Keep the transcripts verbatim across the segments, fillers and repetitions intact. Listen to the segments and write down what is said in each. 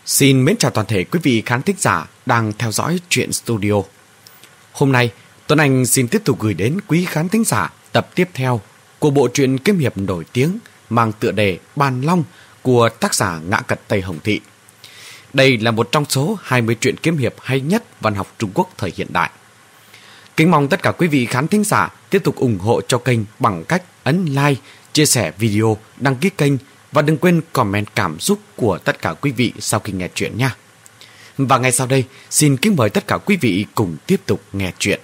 Xin mến chào toàn thể quý vị khán thính giả đang theo dõi Truyện Studio. Hôm nay, Tuấn Anh xin tiếp tục gửi đến quý khán thính giả tập tiếp theo của bộ truyện kiếm hiệp nổi tiếng mang tựa đề Bàn Long của tác giả Ngã Cật Tây Hồng Thị. Đây là một trong số hai mươi truyện kiếm hiệp hay nhất văn học Trung Quốc thời hiện đại. Kính mong tất cả quý vị khán thính giả tiếp tục ủng hộ cho kênh bằng cách ấn like, chia sẻ video, đăng ký kênh và đừng quên comment cảm xúc của tất cả quý vị sau khi nghe chuyện nha. Và ngay sau đây, xin kính mời tất cả quý vị cùng tiếp tục nghe chuyện.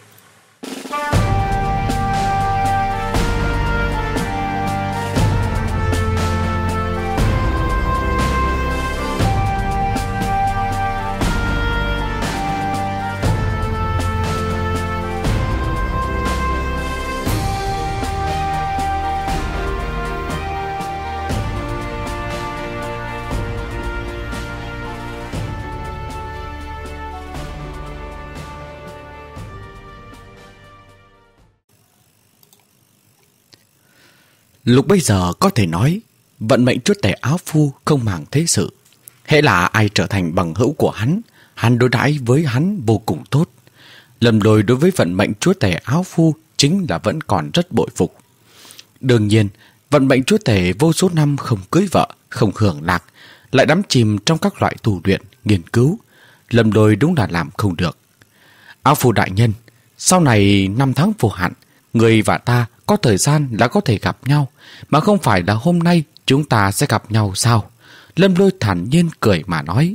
Lúc bây giờ có thể nói, vận mệnh chúa tể áo phu không màng thế sự. Hễ là ai trở thành bằng hữu của hắn, hắn đối đãi với hắn vô cùng tốt. Lầm lồi đối với vận mệnh chúa tể áo phu chính là vẫn còn rất bội phục. Đương nhiên, vận mệnh chúa tể vô số năm không cưới vợ, không hưởng lạc, lại đắm chìm trong các loại tu luyện, nghiên cứu. Lầm lồi đúng là làm không được. Áo phu đại nhân, sau này năm tháng vô hạn, người và ta có thời gian là có thể gặp nhau, mà không phải là hôm nay chúng ta sẽ gặp nhau sao? Lâm Lôi thản nhiên cười mà nói.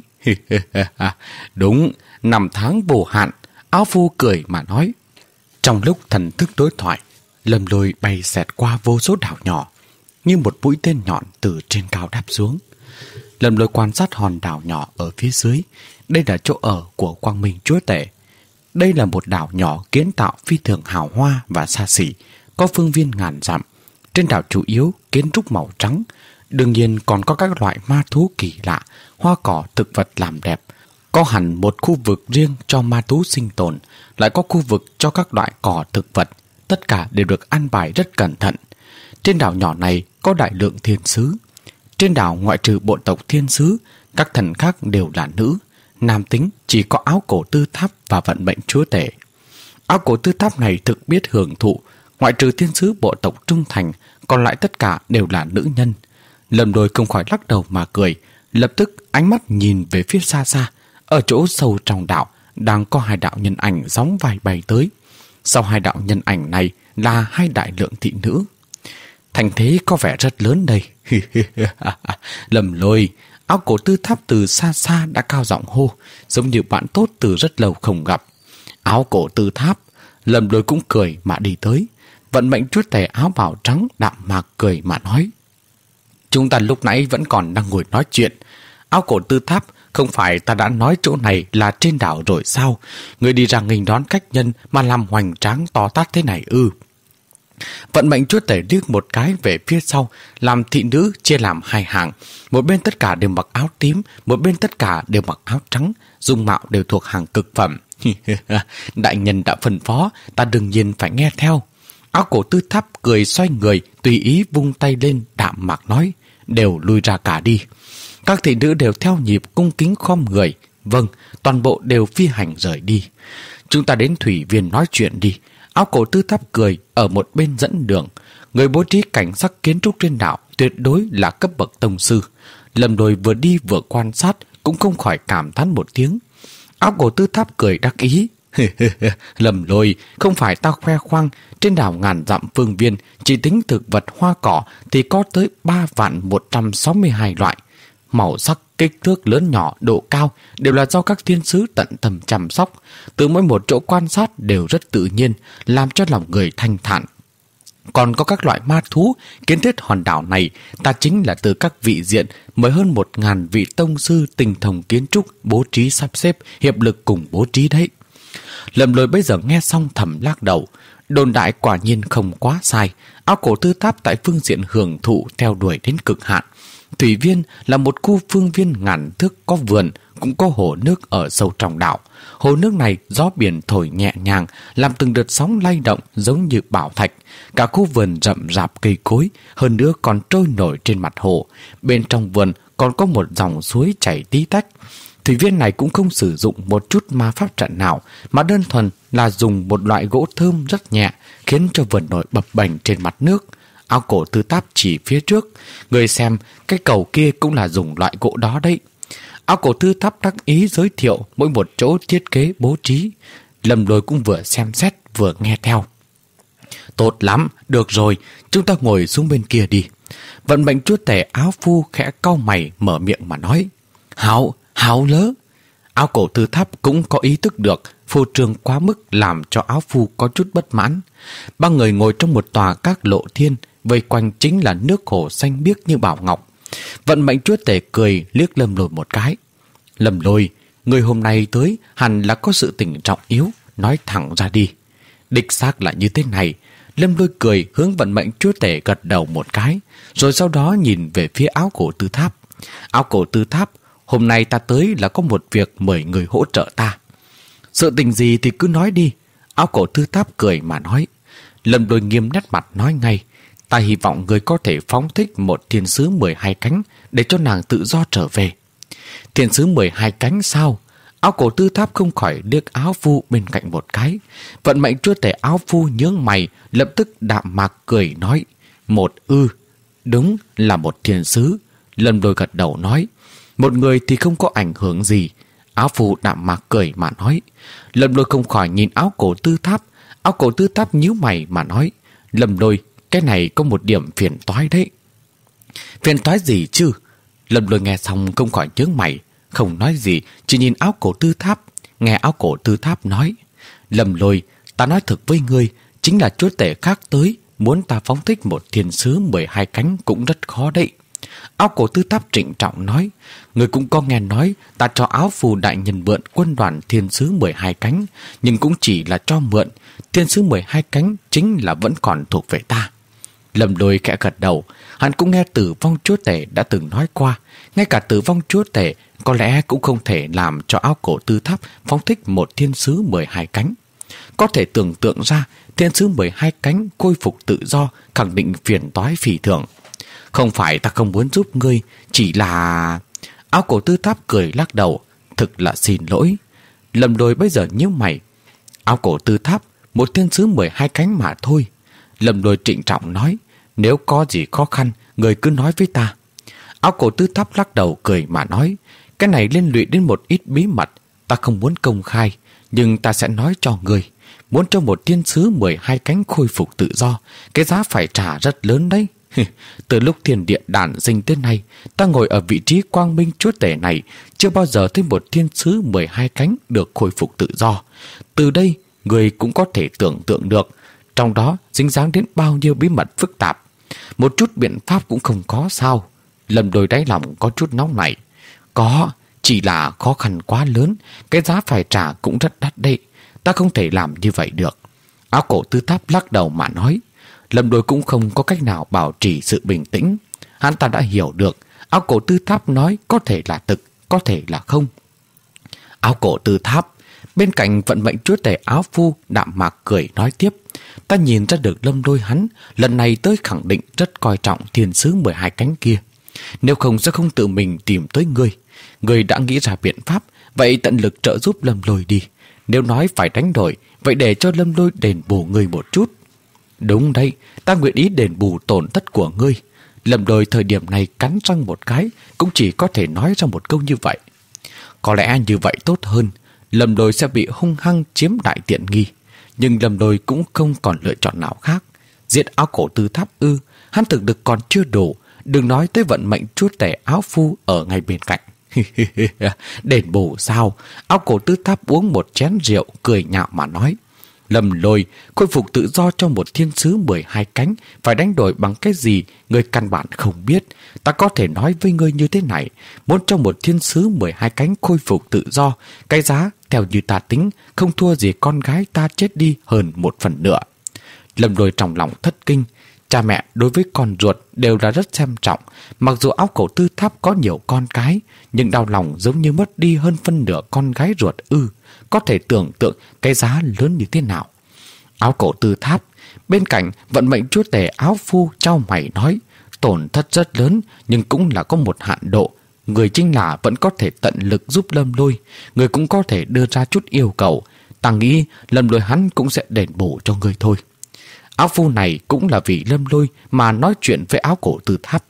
Đúng, năm tháng vô hạn. Áo phu cười mà nói. Trong lúc thần thức đối thoại, Lâm Lôi bay xẹt qua vô số đảo nhỏ, như một mũi tên nhọn từ trên cao đáp xuống. Lâm Lôi quan sát hòn đảo nhỏ ở phía dưới. Đây là chỗ ở của Quang Minh chúa tể. Đây là một đảo nhỏ kiến tạo phi thường hào hoa và xa xỉ, có phương viên ngàn dặm. Trên đảo chủ yếu kiến trúc màu trắng. Đương nhiên còn có các loại ma thú kỳ lạ, hoa cỏ thực vật làm đẹp. Có hẳn một khu vực riêng cho ma thú sinh tồn, lại có khu vực cho các loại cỏ thực vật. Tất cả đều được an bài rất cẩn thận. Trên đảo nhỏ này có đại lượng thiên sứ. Trên đảo ngoại trừ bộ tộc thiên sứ, các thần khác đều là nữ. Nam tính chỉ có Áo Cổ Tư Tháp và vận mệnh chúa tể. Áo Cổ Tư Tháp này thực biết hưởng thụ. Ngoại trừ thiên sứ bộ tộc trung thành, còn lại tất cả đều là nữ nhân. Lâm Lôi không khỏi lắc đầu mà cười. Lập tức ánh mắt nhìn về phía xa xa. Ở chỗ sâu trong đảo đang có hai đạo nhân ảnh gióng vai bay tới. Sau hai đạo nhân ảnh này là hai đại lượng thị nữ. Thành thế có vẻ rất lớn đây. Lâm Lôi, Áo Cổ Tư Tháp từ xa xa đã cao giọng hô, giống như bạn tốt từ rất lâu không gặp. Áo Cổ Tư Tháp. Lâm Lôi cũng cười mà đi tới. Vận mệnh chúa tể áo bào trắng đạm mạc cười mà nói. Chúng ta lúc nãy vẫn còn đang ngồi nói chuyện. Áo Cổ Tư Tháp, không phải ta đã nói chỗ này là trên đảo rồi sao? Người đi ra nghênh đón khách nhân mà làm hoành tráng to tát thế này ư? Vận mệnh chúa tể liếc một cái về phía sau, làm thị nữ chia làm hai hàng. Một bên tất cả đều mặc áo tím, một bên tất cả đều mặc áo trắng, dung mạo đều thuộc hàng cực phẩm. Đại nhân đã phân phó, ta đương nhiên phải nghe theo. Áo Cổ Tư Tháp cười xoay người, tùy ý vung tay lên, đạm mạc nói, đều lui ra cả đi. Các thị nữ đều theo nhịp cung kính khom người. Vâng, toàn bộ đều phi hành rời đi. Chúng ta đến thủy viên nói chuyện đi. Áo Cổ Tư Tháp cười ở một bên dẫn đường. Người bố trí cảnh sắc kiến trúc trên đảo tuyệt đối là cấp bậc tông sư. Lâm Lôi vừa đi vừa quan sát cũng không khỏi cảm thán một tiếng. Áo Cổ Tư Tháp cười đắc ý. Lâm Lôi, không phải ta khoe khoang, trên đảo ngàn dặm phương viên chỉ tính thực vật hoa cỏ thì có tới ba vạn một trăm sáu mươi hai loại. Màu sắc, kích thước lớn nhỏ, độ cao đều là do các thiên sứ tận tâm chăm sóc. Từ mỗi một chỗ quan sát đều rất tự nhiên, làm cho lòng người thanh thản. Còn có các loại ma thú, kiến thiết hòn đảo này ta chính là từ các vị diện mới hơn một ngàn vị tông sư tinh thông kiến trúc, bố trí sắp xếp, hiệp lực cùng bố trí đấy. Lâm Lôi bây giờ nghe xong thầm lắc đầu. Đồn đại quả nhiên không quá sai. Áo Cổ Tư Tháp tại phương diện hưởng thụ theo đuổi đến cực hạn. Thủy viên là một khu phương viên ngàn thước, có vườn, cũng có hồ nước ở sâu trong đảo. Hồ nước này gió biển thổi nhẹ nhàng, làm từng đợt sóng lay động giống như bảo thạch. Cả khu vườn rậm rạp cây cối, hơn nữa còn trôi nổi trên mặt hồ. Bên trong vườn còn có một dòng suối chảy tí tách. Thủy viên này cũng không sử dụng một chút ma pháp trận nào, mà đơn thuần là dùng một loại gỗ thơm rất nhẹ, khiến cho vườn nổi bập bềnh trên mặt nước. Áo cổ Tư Tháp chỉ phía trước: người xem, cái cầu kia cũng là dùng loại gỗ đó đấy. Áo cổ Tư Tháp đắc ý giới thiệu mỗi một chỗ thiết kế bố trí. Lâm Lôi cũng vừa xem xét vừa nghe theo. Tốt lắm, được rồi, chúng ta ngồi xuống bên kia đi. Vận mệnh chúa tể áo phu khẽ cau mày mở miệng mà nói: Hảo, hảo lớ. Áo cổ Tư Tháp cũng có ý thức được phô trương quá mức làm cho áo phu có chút bất mãn. Ba người ngồi trong một tòa các lộ thiên, vây quanh chính là nước hồ xanh biếc như bảo ngọc. Vận mệnh chúa tể cười liếc Lâm Lôi một cái. Lâm Lôi, người hôm nay tới hẳn là có sự tình trọng yếu, nói thẳng ra đi. Đích xác là như thế này. Lâm Lôi cười hướng vận mệnh chúa tể gật đầu một cái, rồi sau đó nhìn về phía áo cổ Tư Tháp. Áo cổ Tư Tháp, hôm nay ta tới là có một việc mời người hỗ trợ ta. Sự tình gì thì cứ nói đi. Áo cổ Tư Tháp cười mà nói. Lâm Lôi nghiêm nét mặt nói ngay: Ta hy vọng người có thể phóng thích một thiên sứ mười hai cánh để cho nàng tự do trở về. Thiên sứ mười hai cánh sao? Áo cổ Tư Tháp không khỏi liếc áo phu bên cạnh một cái. Vận mệnh chúa tể áo phu nhướng mày, lập tức đạm mạc cười nói: Một ư? Đúng là một thiên sứ. Lâm Lôi gật đầu nói: Một người thì không có ảnh hưởng gì. Áo phu đạm mạc cười mà nói. Lâm Lôi không khỏi nhìn áo cổ Tư Tháp. Áo cổ Tư Tháp nhíu mày mà nói: Lâm Lôi, cái này có một điểm phiền toái đấy. Phiền toái gì chứ? Lâm Lôi nghe xong không khỏi nhướng mày, không nói gì, chỉ nhìn áo cổ Tư Tháp. Nghe áo cổ Tư Tháp nói: Lâm Lôi, ta nói thật với ngươi, chính là chúa tể khác tới, muốn ta phóng thích một thiên sứ mười hai cánh cũng rất khó đấy. Áo cổ Tư Tháp trịnh trọng nói: Ngươi cũng có nghe nói ta cho áo phù đại nhân mượn quân đoàn thiên sứ mười hai cánh, nhưng cũng chỉ là cho mượn. Thiên sứ mười hai cánh chính là vẫn còn thuộc về ta. Lâm Lôi khẽ gật đầu. Hắn cũng nghe Tử Vong chúa tể đã từng nói qua, ngay cả Tử Vong chúa tể có lẽ cũng không thể làm cho áo cổ Tư Tháp phóng thích một thiên sứ mười hai cánh. Có thể tưởng tượng ra thiên sứ mười hai cánh khôi phục tự do khẳng định phiền toái phỉ thường. Không phải ta không muốn giúp ngươi, chỉ là... Áo cổ Tư Tháp cười lắc đầu. Thực là xin lỗi. Lâm Lôi bây giờ nhíu mày. Áo cổ Tư Tháp, một thiên sứ mười hai cánh mà thôi. Lâm Lôi trịnh trọng nói: Nếu có gì khó khăn, người cứ nói với ta. Áo cổ Tư Tháp lắc đầu cười mà nói: Cái này liên lụy đến một ít bí mật, ta không muốn công khai, nhưng ta sẽ nói cho người. Muốn cho một thiên sứ mười hai cánh khôi phục tự do, cái giá phải trả rất lớn đấy. Từ lúc thiên địa đản sinh tới nay, ta ngồi ở vị trí quang minh chúa tể này, chưa bao giờ thấy một thiên sứ mười hai cánh được khôi phục tự do. Từ đây, người cũng có thể tưởng tượng được, trong đó dính dáng đến bao nhiêu bí mật phức tạp. Một chút biện pháp cũng không có sao? Lâm Lôi đáy lòng có chút nóng nảy. Có, chỉ là khó khăn quá lớn, cái giá phải trả cũng rất đắt đấy. Ta không thể làm như vậy được. Áo cổ Tư Tháp lắc đầu mà nói. Lâm Lôi cũng không có cách nào bảo trì sự bình tĩnh. Hắn ta đã hiểu được áo cổ Tư Tháp nói có thể là thực, có thể là không. Áo cổ Tư Tháp, bên cạnh vận mệnh chúa tể áo phu đạm mạc cười nói tiếp. Ta nhìn ra được Lâm Lôi hắn lần này tới khẳng định rất coi trọng thiên sứ mười hai cánh kia. Nếu không sẽ không tự mình tìm tới ngươi. Ngươi đã nghĩ ra biện pháp, vậy tận lực trợ giúp Lâm Lôi đi. Nếu nói phải đánh đổi, vậy để cho Lâm Lôi đền bù ngươi một chút. Đúng đấy, ta nguyện ý đền bù tổn thất của ngươi. Lâm Lôi thời điểm này cắn răng một cái, cũng chỉ có thể nói ra một câu như vậy. Có lẽ như vậy tốt hơn. Lâm Lôi sẽ bị hung hăng chiếm đại tiện nghi. Nhưng Lâm Lôi cũng không còn lựa chọn nào khác. Giết áo cổ Tư Tháp ư? Hắn thực lực còn chưa đủ. Đừng nói tới vận mệnh chúa tể áo phu ở ngay bên cạnh. Đền bù sao? Áo cổ Tư Tháp uống một chén rượu, cười nhạo mà nói. Lâm Lôi, khôi phục tự do cho một thiên sứ mười hai cánh phải đánh đổi bằng cái gì, ngươi căn bản không biết. Ta có thể nói với ngươi như thế này, muốn cho một thiên sứ mười hai cánh khôi phục tự do, cái giá theo như ta tính không thua gì con gái ta chết đi hơn một phần nữa. Lâm Lôi trong lòng thất kinh. Cha mẹ đối với con ruột đều là rất xem trọng. Mặc dù áo cổ Tư Tháp có nhiều con cái, nhưng đau lòng giống như mất đi hơn phân nửa con gái ruột ư. Có thể tưởng tượng cái giá lớn như thế nào. Áo cổ Tư Tháp, bên cạnh vận mệnh chúa tể áo phu trao mày nói. Tổn thất rất lớn, nhưng cũng là có một hạn độ. người chính là vẫn có thể tận lực giúp Lâm Lôi, người cũng có thể đưa ra chút yêu cầu. Ta nghĩ Lâm Lôi hắn cũng sẽ đền bù cho người thôi. Áo phu này cũng là vì Lâm Lôi mà nói chuyện với Áo Cổ Tư Tháp.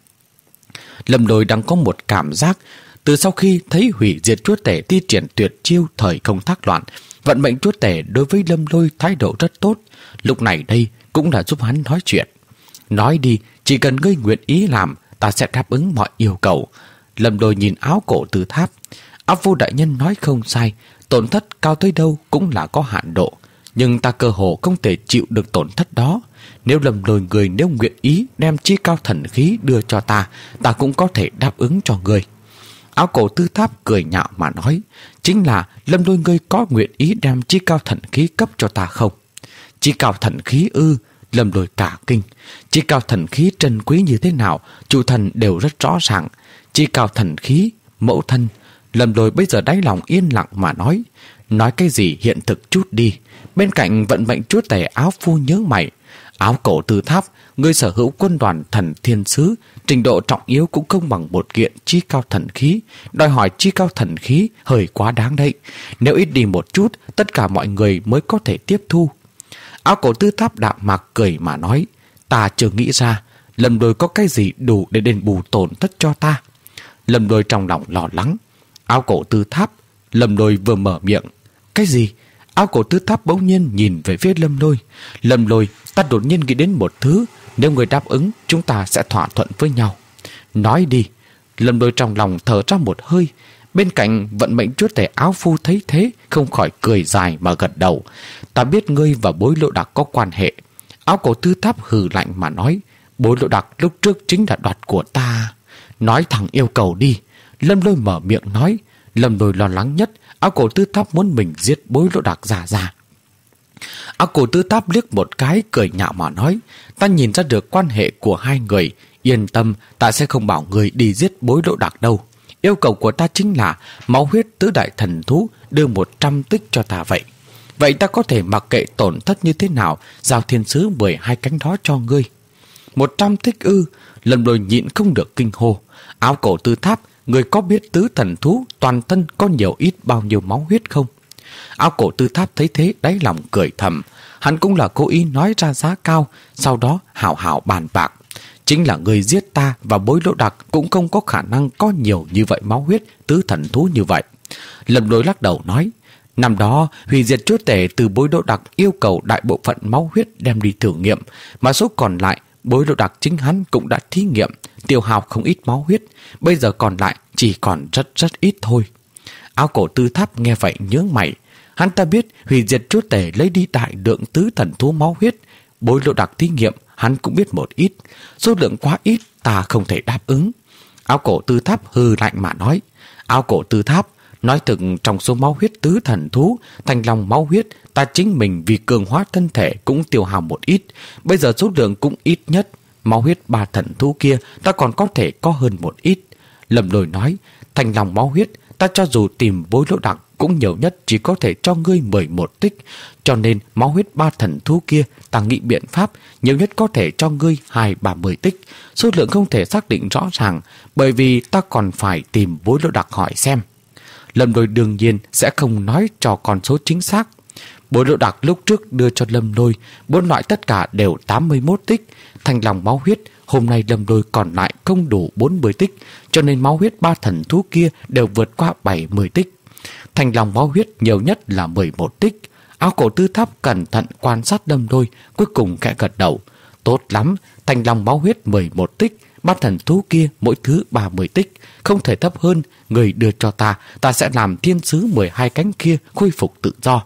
Lâm Lôi đang có một cảm giác, từ sau khi thấy hủy diệt chúa tể thi triển tuyệt chiêu thời không thác loạn, vận mệnh chúa tể đối với Lâm Lôi thái độ rất tốt. Lúc này đây cũng là giúp hắn nói chuyện. Nói đi, chỉ cần ngươi nguyện ý làm, ta sẽ đáp ứng mọi yêu cầu. Lâm Lôi nhìn Áo Cổ Tư Tháp. Áo phu đại nhân nói không sai, tổn thất cao tới đâu cũng là có hạn độ, nhưng ta cơ hồ không thể chịu được tổn thất đó. Nếu Lâm Lôi người nếu nguyện ý đem chi cao thần khí đưa cho ta, ta cũng có thể đáp ứng cho người. Áo Cổ Tư Tháp cười nhạo mà nói, chính là Lâm Lôi ngươi có nguyện ý đem chi cao thần khí cấp cho ta không? Chi cao thần khí ư? Lâm Lôi cả kinh. Chi cao thần khí trân quý như thế nào, chủ thần đều rất rõ ràng. Chi cao thần khí, mẫu thân. Lâm Lôi bây giờ đáy lòng yên lặng mà nói, nói cái gì hiện thực chút đi. Bên cạnh vận mệnh chúa tể Áo phu nhớ mày. Áo Cổ Tư Tháp, ngươi sở hữu quân đoàn thần thiên sứ, trình độ trọng yếu cũng không bằng một kiện chi cao thần khí. Đòi hỏi chi cao thần khí hơi quá đáng đấy. Nếu ít đi một chút, tất cả mọi người mới có thể tiếp thu. Áo Cổ Tư Tháp đạm mạc cười mà nói, ta chưa nghĩ ra Lâm Lôi có cái gì đủ để đền bù tổn thất cho ta. Lâm Lôi trong lòng lo lắng. Áo Cổ Tư Tháp, Lâm Lôi vừa mở miệng. Cái gì? Áo Cổ Tư Tháp bỗng nhiên nhìn về phía Lâm Lôi. Lâm Lôi, ta đột nhiên nghĩ đến một thứ, nếu người đáp ứng, chúng ta sẽ thỏa thuận với nhau. Nói đi. Lâm Lôi trong lòng thở ra một hơi. Bên cạnh vận mệnh chúa tể Áo phu thấy thế, không khỏi cười dài mà gật đầu. Ta biết ngươi và Bối Lộ Đặc có quan hệ. Áo Cổ Tư Tháp hừ lạnh mà nói, Bối Lộ Đặc lúc trước chính là đoạt của ta. Nói thẳng yêu cầu đi. Lâm Lôi mở miệng nói. Lâm Lôi lo lắng nhất, Áo Cổ Tư Tháp muốn mình giết Bối Lộ Đặc già già. Áo Cổ Tư Tháp liếc một cái cười nhạo mà nói, ta nhìn ra được quan hệ của hai người, yên tâm, ta sẽ không bảo người đi giết Bối Lộ Đặc đâu. Yêu cầu của ta chính là máu huyết tứ đại thần thú đưa một trăm tích cho ta vậy. Vậy ta có thể mặc kệ tổn thất như thế nào, giao thiên sứ mười hai cánh đó cho ngươi. Một trăm tích ư? Lâm Lôi nhịn không được kinh hô. Áo Cổ Tư Tháp, người có biết tứ thần thú toàn thân có nhiều ít bao nhiêu máu huyết không? Áo Cổ Tư Tháp thấy thế đáy lòng cười thầm. Hắn cũng là cố ý nói ra giá cao, sau đó hảo hảo bàn bạc. Chính là người giết ta và Bối Lộ Đặc cũng không có khả năng có nhiều như vậy máu huyết tứ thần thú như vậy. Lâm Lôi lắc đầu nói, năm đó hủy diệt chúa tể từ Bối Lộ Đặc yêu cầu đại bộ phận máu huyết đem đi thử nghiệm, mà số còn lại Bối Lộ Đặc chính hắn cũng đã thí nghiệm, tiêu hao không ít máu huyết, bây giờ còn lại chỉ còn rất rất ít thôi. Áo Cổ Tư Tháp nghe vậy nhớ mày. Hắn ta biết hủy diệt chúa tể lấy đi đại lượng tứ thần thú máu huyết, Bối Lộ Đặc thí nghiệm hắn cũng biết một ít, số lượng quá ít ta không thể đáp ứng. Áo Cổ Tư Tháp hừ lạnh mà nói. Áo Cổ Tư Tháp, nói thực trong số máu huyết tứ thần thú, thành lòng máu huyết ta chính mình vì cường hóa thân thể cũng tiêu hao một ít, bây giờ số lượng cũng ít nhất. Máu huyết ba thần thú kia ta còn có thể có hơn một ít. Lâm Lôi nói, thành lòng máu huyết ta cho dù tìm Bối Lộ Đặc cũng nhiều nhất chỉ có thể cho ngươi mười một tích, cho nên máu huyết ba thần thú kia ta nghĩ biện pháp nhiều nhất có thể cho ngươi hai ba mươi tích. Số lượng không thể xác định rõ ràng, bởi vì ta còn phải tìm Bối Lộ Đặc hỏi xem. Lâm Lôi đương nhiên sẽ không nói cho con số chính xác. Bối Lộ Đặc lúc trước đưa cho Lâm Lôi bốn loại tất cả đều tám mươi mốt tích. Thành lòng máu huyết hôm nay Lâm Lôi còn lại không đủ bốn mươi tích, cho nên máu huyết ba thần thú kia đều vượt qua bảy mươi tích. Thành lòng máu huyết nhiều nhất là mười một tích. Áo Cổ Tư Tháp cẩn thận quan sát Lâm Lôi, cuối cùng khẽ gật đầu. Tốt lắm, thành lòng máu huyết mười một tích, ba thần thú kia mỗi thứ ba mươi tích, không thể thấp hơn. Người đưa cho ta, ta sẽ làm thiên sứ mười hai cánh kia khôi phục tự do.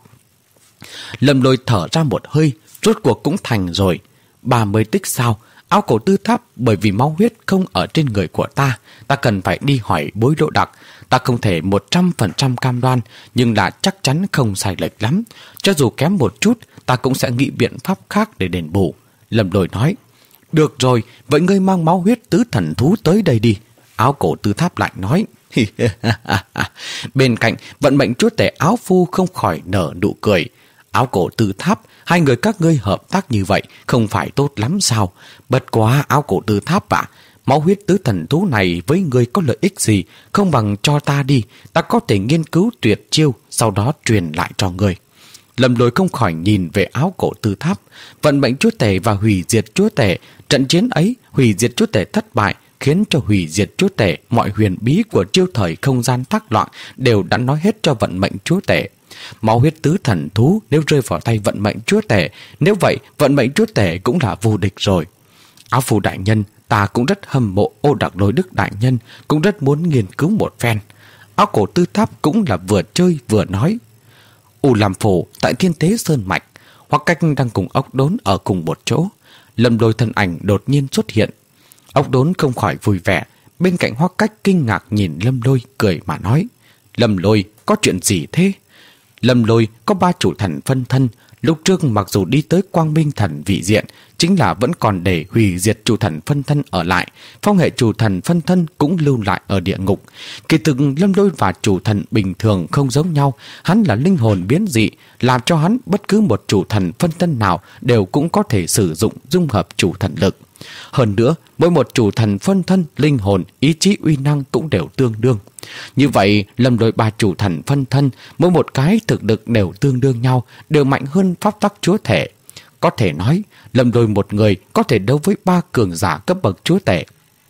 Lâm Lôi thở ra một hơi, rốt cuộc cũng thành rồi. ba mươi tích sao? Áo Cổ Tư Tháp, bởi vì máu huyết không ở trên người của ta, ta cần phải đi hỏi Bối Lộ Đặc. Ta không thể một trăm phần trăm cam đoan, nhưng là chắc chắn không sai lệch lắm. Cho dù kém một chút, ta cũng sẽ nghĩ biện pháp khác để đền bù. Lâm Lôi nói. Được rồi, vậy ngươi mang máu huyết tứ thần thú tới đây đi. Áo Cổ Tư Tháp lại nói. Bên cạnh vận mệnh chúa tể Áo phu không khỏi nở nụ cười. Áo Cổ Tư Tháp, hai người các ngươi hợp tác như vậy không phải tốt lắm sao? Bất quá Áo Cổ Tư Tháp ạ, Máu huyết tứ thần thú này với ngươi có lợi ích gì, không bằng cho ta đi, ta có thể nghiên cứu tuyệt chiêu, sau đó truyền lại cho ngươi. Lâm Lôi không khỏi nhìn về áo cổ Tư Tháp. Vận mệnh chúa tể và hủy diệt chúa tể, trận chiến ấy hủy diệt chúa tể thất bại, khiến cho hủy diệt chúa tể mọi huyền bí của chiêu thời không gian thác loạn đều đã nói hết cho vận mệnh chúa tể. Máu huyết tứ thần thú nếu rơi vào tay vận mệnh chúa tể, nếu vậy vận mệnh chúa tể cũng là vô địch rồi. Áo phù đại nhân, ta cũng rất hâm mộ Ô Đặc Lôi Đức đại nhân, cũng rất muốn nghiên cứu một phen. Áo cổ Tư Tháp cũng là vừa chơi vừa nói. U Lam Phổ tại Thiên Tế Sơn Mạch, Hoắc Cách đang cùng Ốc Đốn ở cùng một chỗ. Lâm Lôi thân ảnh đột nhiên xuất hiện. Ốc Đốn không khỏi vui vẻ, bên cạnh Hoắc Cách kinh ngạc nhìn Lâm Lôi cười mà nói: Lâm Lôi, có chuyện gì thế? Lâm Lôi có ba chủ thần phân thân, lúc trước mặc dù đi tới Quang Minh Thần vị diện, chính là vẫn còn để hủy diệt chủ thần phân thân ở lại, phong hệ chủ thần phân thân cũng lưu lại ở địa ngục. Kỳ thực Lâm Lôi và chủ thần bình thường không giống nhau, hắn là linh hồn biến dị, làm cho hắn bất cứ một chủ thần phân thân nào đều cũng có thể sử dụng dung hợp chủ thần lực. Hơn nữa, mỗi một chủ thần phân thân, linh hồn, ý chí uy năng cũng đều tương đương. Như vậy, Lâm Lôi ba chủ thần phân thân, mỗi một cái thực lực đều tương đương nhau, đều mạnh hơn pháp tắc chúa thể. Có thể nói, Lâm Lôi một người có thể đấu với ba cường giả cấp bậc chúa tể.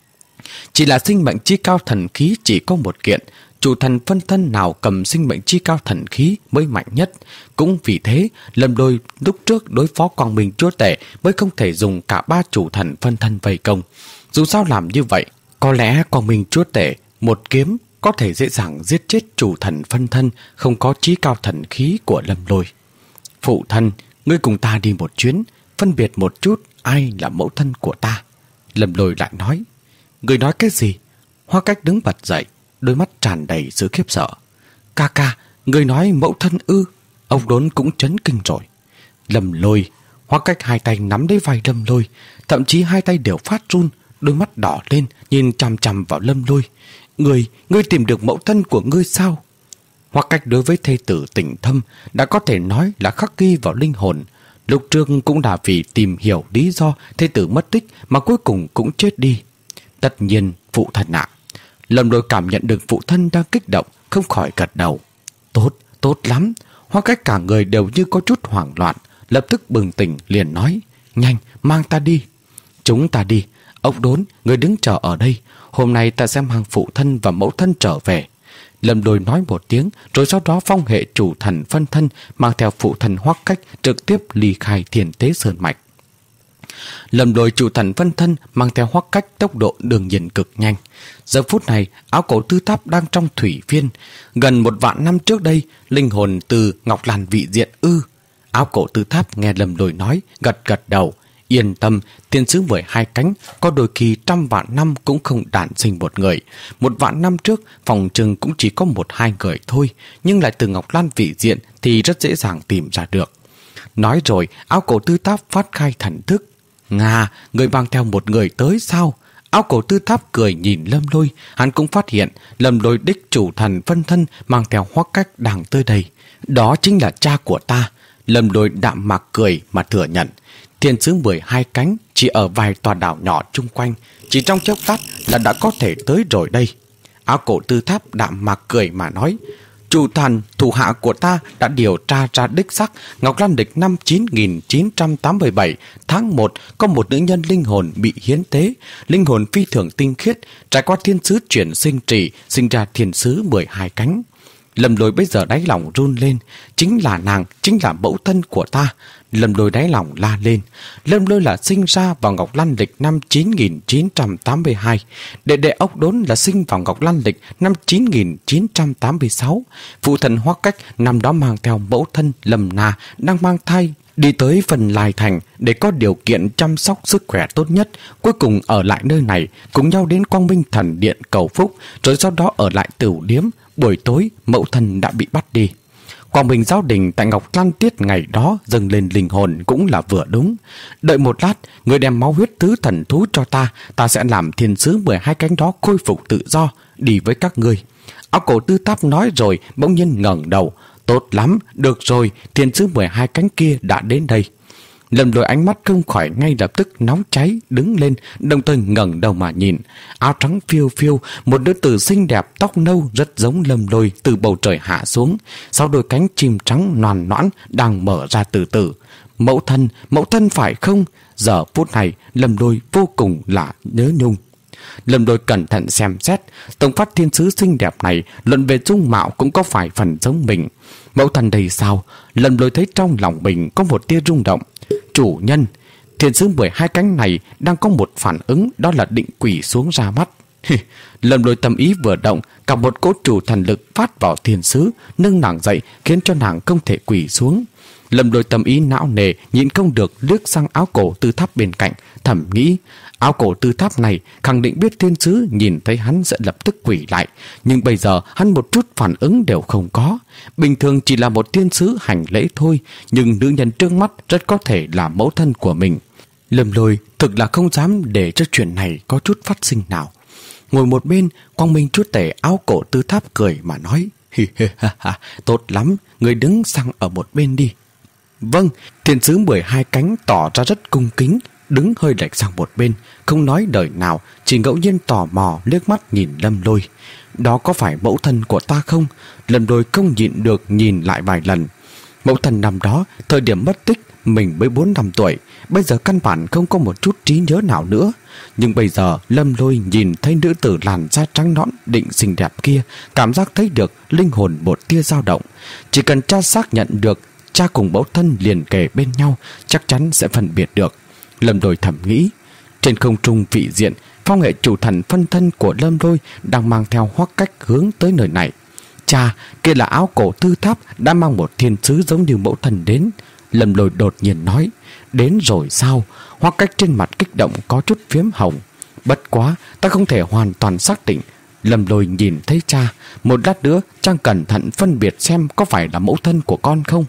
Chỉ là sinh mệnh chi cao thần khí chỉ có một kiện, chủ thần phân thân nào cầm sinh mệnh chi cao thần khí mới mạnh nhất. Cũng vì thế, Lâm Lôi lúc trước đối phó Quang Minh chúa tể mới không thể dùng cả ba chủ thần phân thân vây công. Dù sao làm như vậy, có lẽ Quang Minh chúa tể một kiếm có thể dễ dàng giết chết chủ thần phân thân không có chí cao thần khí của Lâm Lôi. Phụ thân, ngươi cùng ta đi một chuyến, phân biệt một chút ai là mẫu thân của ta. Lâm Lôi lại nói. Ngươi nói cái gì? Hoa Cách đứng bật dậy, đôi mắt tràn đầy sự khiếp sợ. Ca ca, ngươi nói mẫu thân ư? Ông Đốn cũng chấn kinh rồi. Lâm Lôi. Hoa Cách hai tay nắm lấy vai Lâm Lôi, thậm chí hai tay đều phát run, đôi mắt đỏ lên nhìn chằm chằm vào Lâm Lôi. Ngươi, ngươi tìm được mẫu thân của ngươi sao? Hoa Cách đối với thê tử tình thâm đã có thể nói là khắc ghi vào linh hồn. Lúc trước cũng đã vì tìm hiểu lý do thê tử mất tích mà cuối cùng cũng chết đi. Tất nhiên, phụ thân ạ. Lâm Lôi cảm nhận được phụ thân đang kích động, không khỏi gật đầu. Tốt, tốt lắm. Hoa Cách cả người đều như có chút hoảng loạn, lập tức bừng tỉnh liền nói. Nhanh, mang ta đi. Chúng ta đi. Ốc Đốn, người đứng chờ ở đây. Hôm nay ta sẽ mang phụ thân và mẫu thân trở về. Lâm Lôi nói một tiếng, rồi sau đó phong hệ chủ thần phân thân mang theo phụ thần Hoắc Cách trực tiếp ly khai Thiên Tế Sơn Mạch. Lâm Lôi chủ thần phân thân mang theo Hoắc Cách tốc độ đương nhiên cực nhanh. Giờ phút này, áo cổ Tư Tháp đang trong thủy viên. Gần một vạn năm trước đây, linh hồn từ Ngọc Lan vị diện ư? Áo cổ Tư Tháp nghe Lâm Lôi nói, gật gật đầu. Yên tâm, thiên sứ mười hai cánh có đôi khi trăm vạn năm cũng không đản sinh một người. Một vạn năm trước, phòng trừng cũng chỉ có một hai người thôi, nhưng lại từ Ngọc Lan vị diện thì rất dễ dàng tìm ra được. Nói rồi, áo cổ Tư Tháp phát khai thần thức. Nga, người mang theo một người tới sao? Áo cổ Tư Tháp cười nhìn Lâm Lôi, hắn cũng phát hiện Lâm Lôi đích chủ thần phân thân mang theo Hoắc Cách đang tới đây. Đó chính là cha của ta. Lâm Lôi đạm mạc cười mà thừa nhận. Thiên sứ mười hai cánh chỉ ở vài tòa đảo nhỏ chung quanh, chỉ trong chốc lát là đã có thể tới rồi đây. Áo cổ Tư Tháp đạm mạc cười mà nói. Chủ thần thủ hạ của ta đã điều tra ra đích xác Ngọc Lan lịch năm chín nghìn chín trăm tám mươi bảy tháng một có một nữ nhân linh hồn bị hiến tế, linh hồn phi thường tinh khiết, trải qua thiên sứ chuyển sinh trì, sinh ra thiên sứ mười hai cánh. Lâm Lôi bây giờ đáy lòng run lên. Chính là nàng, chính là mẫu thân của ta. Lâm Lôi đáy lòng la lên. Lâm Lôi là sinh ra vào Ngọc Lan lịch năm chín nghìn chín trăm tám mươi hai. Đệ đệ Ốc Đốn là sinh vào Ngọc Lan lịch năm chín nghìn chín trăm tám mươi sáu. Phụ thần Hoắc Cách năm đó mang theo mẫu thân Lâm Na đang mang thai, đi tới Phần Lai Thành để có điều kiện chăm sóc sức khỏe tốt nhất, cuối cùng ở lại nơi này, cùng nhau đến Quang Minh Thần Điện cầu phúc, rồi sau đó ở lại Tửu Điếm. Buổi tối, mẫu thân đã bị bắt đi. Quang Minh giáo đình tại Ngọc Lan Tiết ngày đó dâng lên linh hồn cũng là vừa đúng. Đợi một lát, người đem máu huyết tứ thần thú cho ta, ta sẽ làm thiên sứ mười hai cánh đó khôi phục tự do, đi với các ngươi. Áo cổ Tư Tháp nói rồi, bỗng nhiên ngẩng đầu. Tốt lắm, được rồi, thiên sứ mười hai cánh kia đã đến đây. Lâm Lôi ánh mắt không khỏi ngay lập tức nóng cháy, đứng lên, đồng thời ngẩng đầu mà nhìn. Áo trắng phiêu phiêu, một nữ tử xinh đẹp tóc nâu rất giống Lâm Lôi từ bầu trời hạ xuống, sau đôi cánh chim trắng noàn nõn đang mở ra từ từ. Mẫu thân, mẫu thân phải không? Giờ phút này Lâm Lôi vô cùng là nhớ nhung. Lâm Lôi cẩn thận xem xét, tông phát thiên sứ xinh đẹp này luận về dung mạo cũng có phải phần giống mình. Mẫu thân đây sao? Lâm Lôi thấy trong lòng mình có một tia rung động. Chủ nhân, thiên sứ mười hai cánh này đang có một phản ứng, đó là định quỳ xuống ra mắt. Lâm Lôi tâm ý vừa động, cả một cỗ chủ thần lực phát vào thiên sứ, nâng nàng dậy khiến cho nàng không thể quỳ xuống. Lâm Lôi tâm ý não nề, nhịn không được liếc sang áo cổ tư tháp bên cạnh, thầm nghĩ áo cổ tư tháp này khẳng định biết thiên sứ nhìn thấy hắn sẽ lập tức quỳ lại, nhưng bây giờ hắn một chút phản ứng đều không có. Bình thường chỉ là một thiên sứ hành lễ thôi, nhưng nữ nhân trước mắt rất có thể là mẫu thân của mình. Lâm Lôi thực là không dám để cho chuyện này có chút phát sinh nào. Ngồi một bên, Quang Minh chúa tể áo cổ tư tháp cười mà nói: tốt lắm, người đứng sang ở một bên đi. Vâng. Thiên sứ mười hai cánh tỏ ra rất cung kính, đứng hơi lệch sang một bên, không nói lời nào, chỉ ngẫu nhiên tò mò liếc mắt nhìn Lâm Lôi. Đó có phải mẫu thân của ta không? Lâm Lôi không nhịn được nhìn lại vài lần. Mẫu thân năm đó, thời điểm mất tích, mình mới bốn năm tuổi, bây giờ căn bản không có một chút trí nhớ nào nữa. Nhưng bây giờ Lâm Lôi nhìn thấy nữ tử làn da trắng nõn định xinh đẹp kia, cảm giác thấy được linh hồn một tia dao động. Chỉ cần cha xác nhận được cha cùng mẫu thân liền kề bên nhau, chắc chắn sẽ phân biệt được. Lâm Lôi thầm nghĩ. Trên không trung vị diện, phong hệ chủ thần phân thân của Lâm Lôi đang mang theo Hoắc Cách hướng tới nơi này. Cha, kia là áo cổ tư tháp đã mang một thiên sứ giống như mẫu thân đến. Lâm Lôi đột nhiên nói. Đến rồi sao? Hoắc Cách trên mặt kích động có chút phiếm hồng. Bất quá, ta không thể hoàn toàn xác định. Lâm Lôi nhìn thấy cha, một lát nữa Trang cẩn thận phân biệt xem có phải là mẫu thân của con không.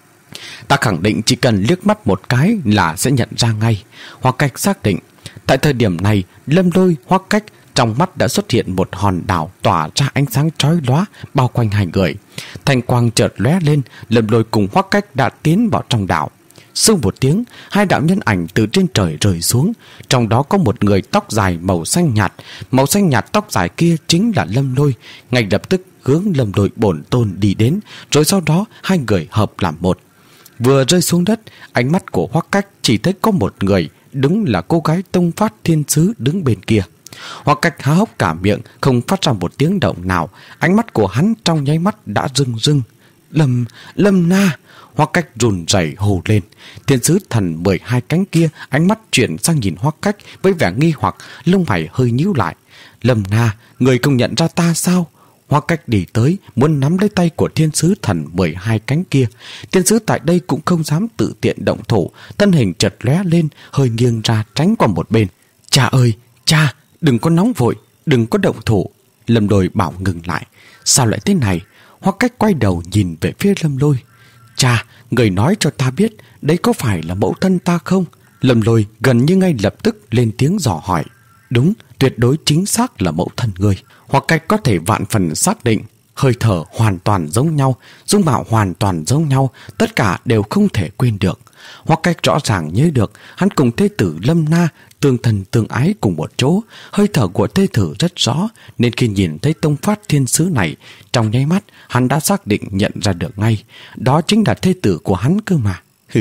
Ta khẳng định chỉ cần liếc mắt một cái là sẽ nhận ra ngay. Hoắc Cách xác định. Tại thời điểm này, Lâm Lôi, Hoắc Cách trong mắt đã xuất hiện một hòn đảo tỏa ra ánh sáng chói lóa bao quanh hai người. Thanh quang chợt lóe lên, Lâm Lôi cùng Hoắc Cách đã tiến vào trong đảo. Sưu một tiếng, hai đạo nhân ảnh từ trên trời rơi xuống, trong đó có một người tóc dài màu xanh nhạt. Màu xanh nhạt tóc dài kia chính là Lâm Lôi. Ngay lập tức hướng Lâm Lôi bổn tôn đi đến, rồi sau đó hai người hợp làm một. Vừa rơi xuống đất, ánh mắt của Hoắc Cách chỉ thấy có một người, đúng là cô gái tông phát thiên sứ đứng bên kia. Hoắc Cách há hốc cả miệng, không phát ra một tiếng động nào. Ánh mắt của hắn trong nháy mắt đã rưng rưng. Lâm, Lâm Na. Hoắc Cách run rẩy hô lên. Thiên sứ thần mười hai cánh kia ánh mắt chuyển sang nhìn Hoắc Cách với vẻ nghi hoặc, lông mày hơi nhíu lại. Lâm Na, người không nhận ra ta sao? Hoắc Cách đi tới, muốn nắm lấy tay của thiên sứ thần mười hai cánh kia. Thiên sứ tại đây cũng không dám tự tiện động thủ, thân hình chợt lóe lên, hơi nghiêng ra tránh qua một bên. Cha ơi, cha, đừng có nóng vội, đừng có động thủ. Lâm Lôi bảo ngừng lại. Sao lại thế này? Hoắc Cách quay đầu nhìn về phía Lâm Lôi. Cha, người nói cho ta biết, đấy có phải là mẫu thân ta không? Lâm Lôi gần như ngay lập tức lên tiếng dò hỏi. Đúng, tuyệt đối chính xác là mẫu thân người. Hoặc Cách có thể vạn phần xác định, hơi thở hoàn toàn giống nhau, dung mạo hoàn toàn giống nhau, tất cả đều không thể quên được. Hoặc Cách rõ ràng nhớ được hắn cùng thê tử Lâm Na tương thân tương ái cùng một chỗ, hơi thở của thê tử rất rõ, nên khi nhìn thấy tông phát thiên sứ này, trong nháy mắt hắn đã xác định nhận ra được ngay, đó chính là thê tử của hắn cơ mà.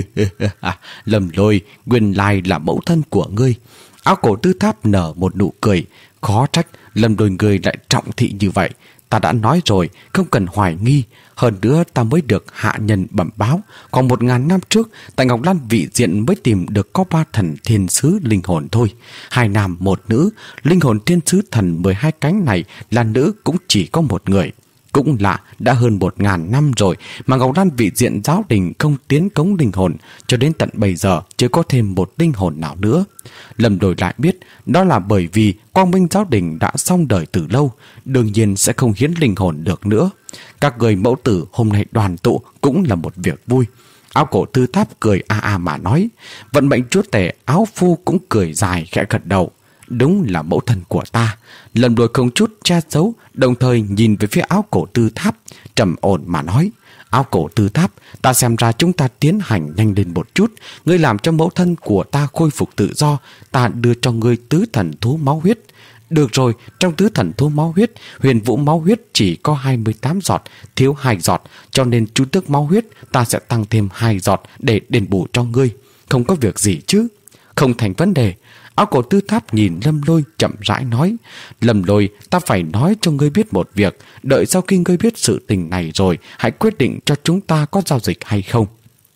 Lâm Lôi, nguyên lai là mẫu thân của ngươi. Áo cổ tư tháp nở một nụ cười. Khó trách Lâm Lôi ngươi lại trọng thị như vậy. Ta đã nói rồi, không cần hoài nghi. Hơn nữa ta mới được hạ nhân bẩm báo, còn một ngàn năm trước tại Ngọc Lan vị diện mới tìm được có ba thần thiên sứ linh hồn thôi. Hai nam một nữ, linh hồn thiên sứ thần mười hai cánh này là nữ cũng chỉ có một người. Cũng lạ, đã hơn một ngàn năm rồi mà Ngọc Lan vị diện giáo đình không tiến cống linh hồn, cho đến tận bây giờ chưa có thêm một linh hồn nào nữa. Lâm Lôi lại biết đó là bởi vì Quang Minh giáo đình đã xong đời từ lâu, đương nhiên sẽ không hiến linh hồn được nữa. Các người mẫu tử hôm nay đoàn tụ cũng là một việc vui. Áo cổ tư tháp cười a a mà nói. Vận mệnh chúa tể áo phu cũng cười dài khẽ gật đầu. Đúng là mẫu thân của ta. Lâm Lôi không chút che giấu, đồng thời nhìn về phía áo cổ tư tháp, trầm ổn mà nói. Áo cổ Tư Tháp, ta xem ra chúng ta tiến hành nhanh lên một chút. Ngươi làm cho mẫu thân của ta khôi phục tự do, ta đưa cho ngươi tứ thần thú máu huyết. Được rồi, trong tứ thần thú máu huyết, huyền vũ máu huyết chỉ có hai mươi tám giọt, thiếu hai giọt, cho nên chu tước máu huyết ta sẽ tăng thêm hai giọt để đền bù cho ngươi. Không có việc gì chứ? Không thành vấn đề. Áo cổ Tư Tháp nhìn Lâm Lôi chậm rãi nói, Lâm Lôi, ta phải nói cho ngươi biết một việc, đợi sau khi ngươi biết sự tình này rồi, hãy quyết định cho chúng ta có giao dịch hay không.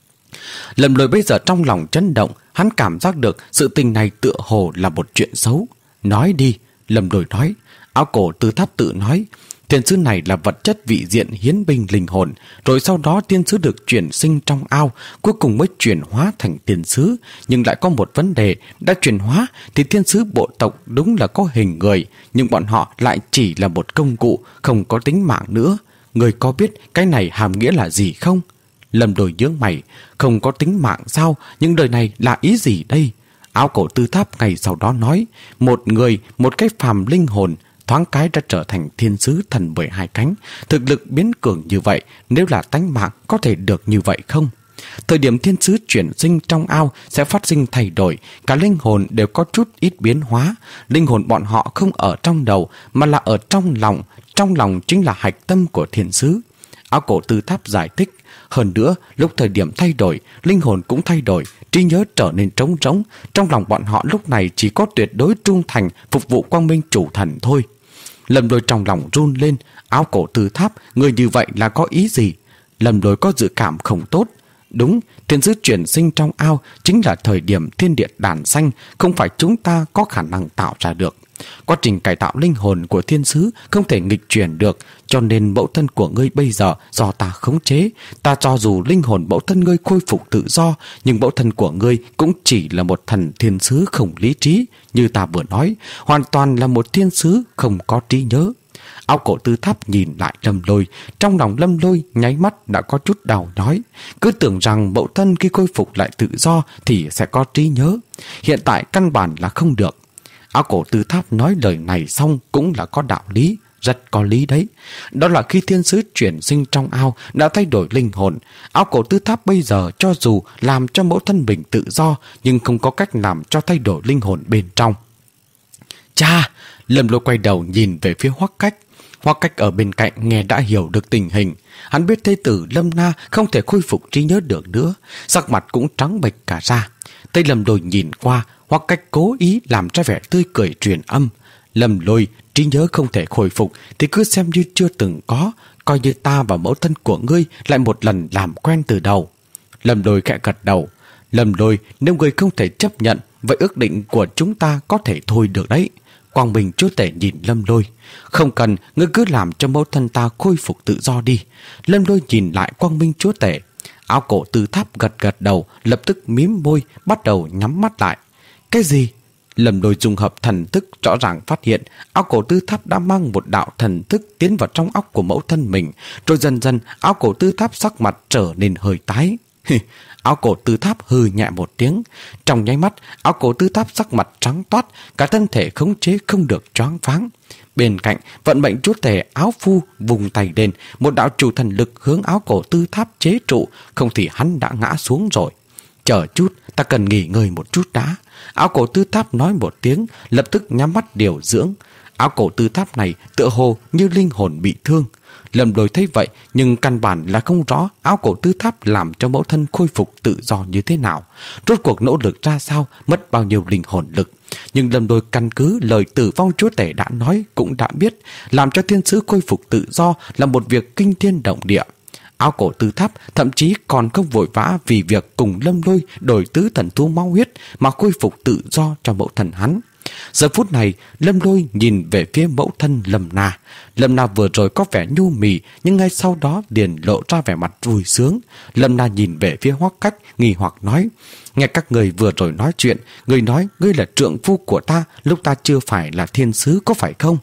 Lâm Lôi bây giờ trong lòng chấn động, hắn cảm giác được sự tình này tựa hồ là một chuyện xấu. Nói đi, Lâm Lôi nói. Áo cổ Tư Tháp tự nói, thiên sứ này là vật chất vị diện hiến binh linh hồn, rồi sau đó thiên sứ được chuyển sinh trong ao, cuối cùng mới chuyển hóa thành thiên sứ. Nhưng lại có một vấn đề, đã chuyển hóa thì thiên sứ bộ tộc đúng là có hình người, nhưng bọn họ lại chỉ là một công cụ, không có tính mạng nữa. Người có biết cái này hàm nghĩa là gì không? Lâm Lôi nhướng mày, không có tính mạng sao? Nhưng đời này là ý gì đây? Áo cổ Tư Tháp ngày sau đó nói, một người, một cái phàm linh hồn, thoáng cái đã trở thành thiên sứ thần mười hai cánh. Thực lực biến cường như vậy, nếu là tánh mạng có thể được như vậy không? Thời điểm thiên sứ chuyển sinh trong ao sẽ phát sinh thay đổi, cả linh hồn đều có chút ít biến hóa. Linh hồn bọn họ không ở trong đầu mà là ở trong lòng, trong lòng chính là hạch tâm của thiên sứ. Áo cổ Tư Tháp giải thích, hơn nữa lúc thời điểm thay đổi, linh hồn cũng thay đổi, trí nhớ trở nên trống rỗng. Trong lòng bọn họ lúc này chỉ có tuyệt đối trung thành phục vụ quang minh chủ thần thôi. Lâm Lôi trong lòng run lên. Áo cổ Tư Tháp, người như vậy là có ý gì? Lâm Lôi có dự cảm không tốt. Đúng, thiên sứ chuyển sinh trong ao chính là thời điểm thiên địa đàn xanh, không phải chúng ta có khả năng tạo ra được. Quá trình cải tạo linh hồn của thiên sứ không thể nghịch chuyển được, cho nên mẫu thân của ngươi bây giờ do ta khống chế. Ta cho dù linh hồn mẫu thân ngươi khôi phục tự do, nhưng mẫu thân của ngươi cũng chỉ là một thần thiên sứ không lý trí, như ta vừa nói, hoàn toàn là một thiên sứ không có trí nhớ. Áo cổ Tư Tháp nhìn lại Lâm Lôi, trong lòng Lâm Lôi nháy mắt đã có chút đau nhói. Cứ tưởng rằng mẫu thân khi khôi phục lại tự do thì sẽ có trí nhớ, hiện tại căn bản là không được. Áo cổ Tư Tháp nói lời này xong cũng là có đạo lý, rất có lý đấy. Đó là khi thiên sứ chuyển sinh trong ao đã thay đổi linh hồn. Áo cổ Tư Tháp bây giờ cho dù làm cho mẫu thân mình tự do, nhưng không có cách làm cho thay đổi linh hồn bên trong. Cha! Lâm Lôi quay đầu nhìn về phía Hoắc Cách. Hoắc Cách ở bên cạnh nghe đã hiểu được tình hình. Hắn biết thê tử Lâm Na không thể khôi phục trí nhớ được nữa, sắc mặt cũng trắng bệch cả ra. Tây Lâm Lôi nhìn qua, Hoắc Cách cố ý làm ra vẻ tươi cười truyền âm. Lâm Lôi, trí nhớ không thể khôi phục thì cứ xem như chưa từng có, coi như ta và mẫu thân của ngươi lại một lần làm quen từ đầu. Lâm Lôi khẽ gật đầu. Lâm Lôi, nếu ngươi không thể chấp nhận, vậy ước định của chúng ta có thể thôi được đấy. Quang Minh Chúa Tể nhìn Lâm Lôi. Không cần, ngươi cứ làm cho mẫu thân ta khôi phục tự do đi. Lâm Lôi nhìn lại Quang Minh Chúa Tể. Áo cổ Tư Tháp gật gật đầu, lập tức mím môi, bắt đầu nhắm mắt lại. Cái gì? Lâm Lôi dùng hợp thần thức rõ ràng phát hiện áo cổ Tư Tháp đã mang một đạo thần thức tiến vào trong óc của mẫu thân mình, rồi dần dần áo cổ Tư Tháp sắc mặt trở nên hơi tái. Áo cổ Tư Tháp hừ nhẹ một tiếng. Trong nháy mắt, áo cổ Tư Tháp sắc mặt trắng toát, cả thân thể khống chế không được choáng váng. Bên cạnh, vận mệnh chúa tể Áo Phu vùng tay lên, một đạo chủ thần lực hướng áo cổ Tư Tháp chế trụ, không thì hắn đã ngã xuống rồi. Chờ chút, ta cần nghỉ ngơi một chút đã. Áo cổ Tư Tháp nói một tiếng, lập tức nhắm mắt điều dưỡng. Áo cổ Tư Tháp này tựa hồ như linh hồn bị thương. Lâm Lôi thấy vậy, nhưng căn bản là không rõ áo cổ Tư Tháp làm cho mẫu thân khôi phục tự do như thế nào, rốt cuộc nỗ lực ra sao, mất bao nhiêu linh hồn lực. Nhưng Lâm Lôi căn cứ lời tử vong chúa tể đã nói cũng đã biết, làm cho thiên sứ khôi phục tự do là một việc kinh thiên động địa. Áo cổ Tư Tháp thậm chí còn không vội vã vì việc cùng Lâm Lôi đổi tứ thần thú máu huyết mà khôi phục tự do cho mẫu thân hắn. Giờ phút này, Lâm Lôi nhìn về phía mẫu thân Lâm Na. Lâm Na vừa rồi có vẻ nhu mì, nhưng ngay sau đó liền lộ ra vẻ mặt vui sướng. Lâm Na nhìn về phía Hoắc Cách, nghi hoặc nói: nghe các người vừa rồi nói chuyện, người nói ngươi là trượng phu của ta lúc ta chưa phải là thiên sứ, có phải không?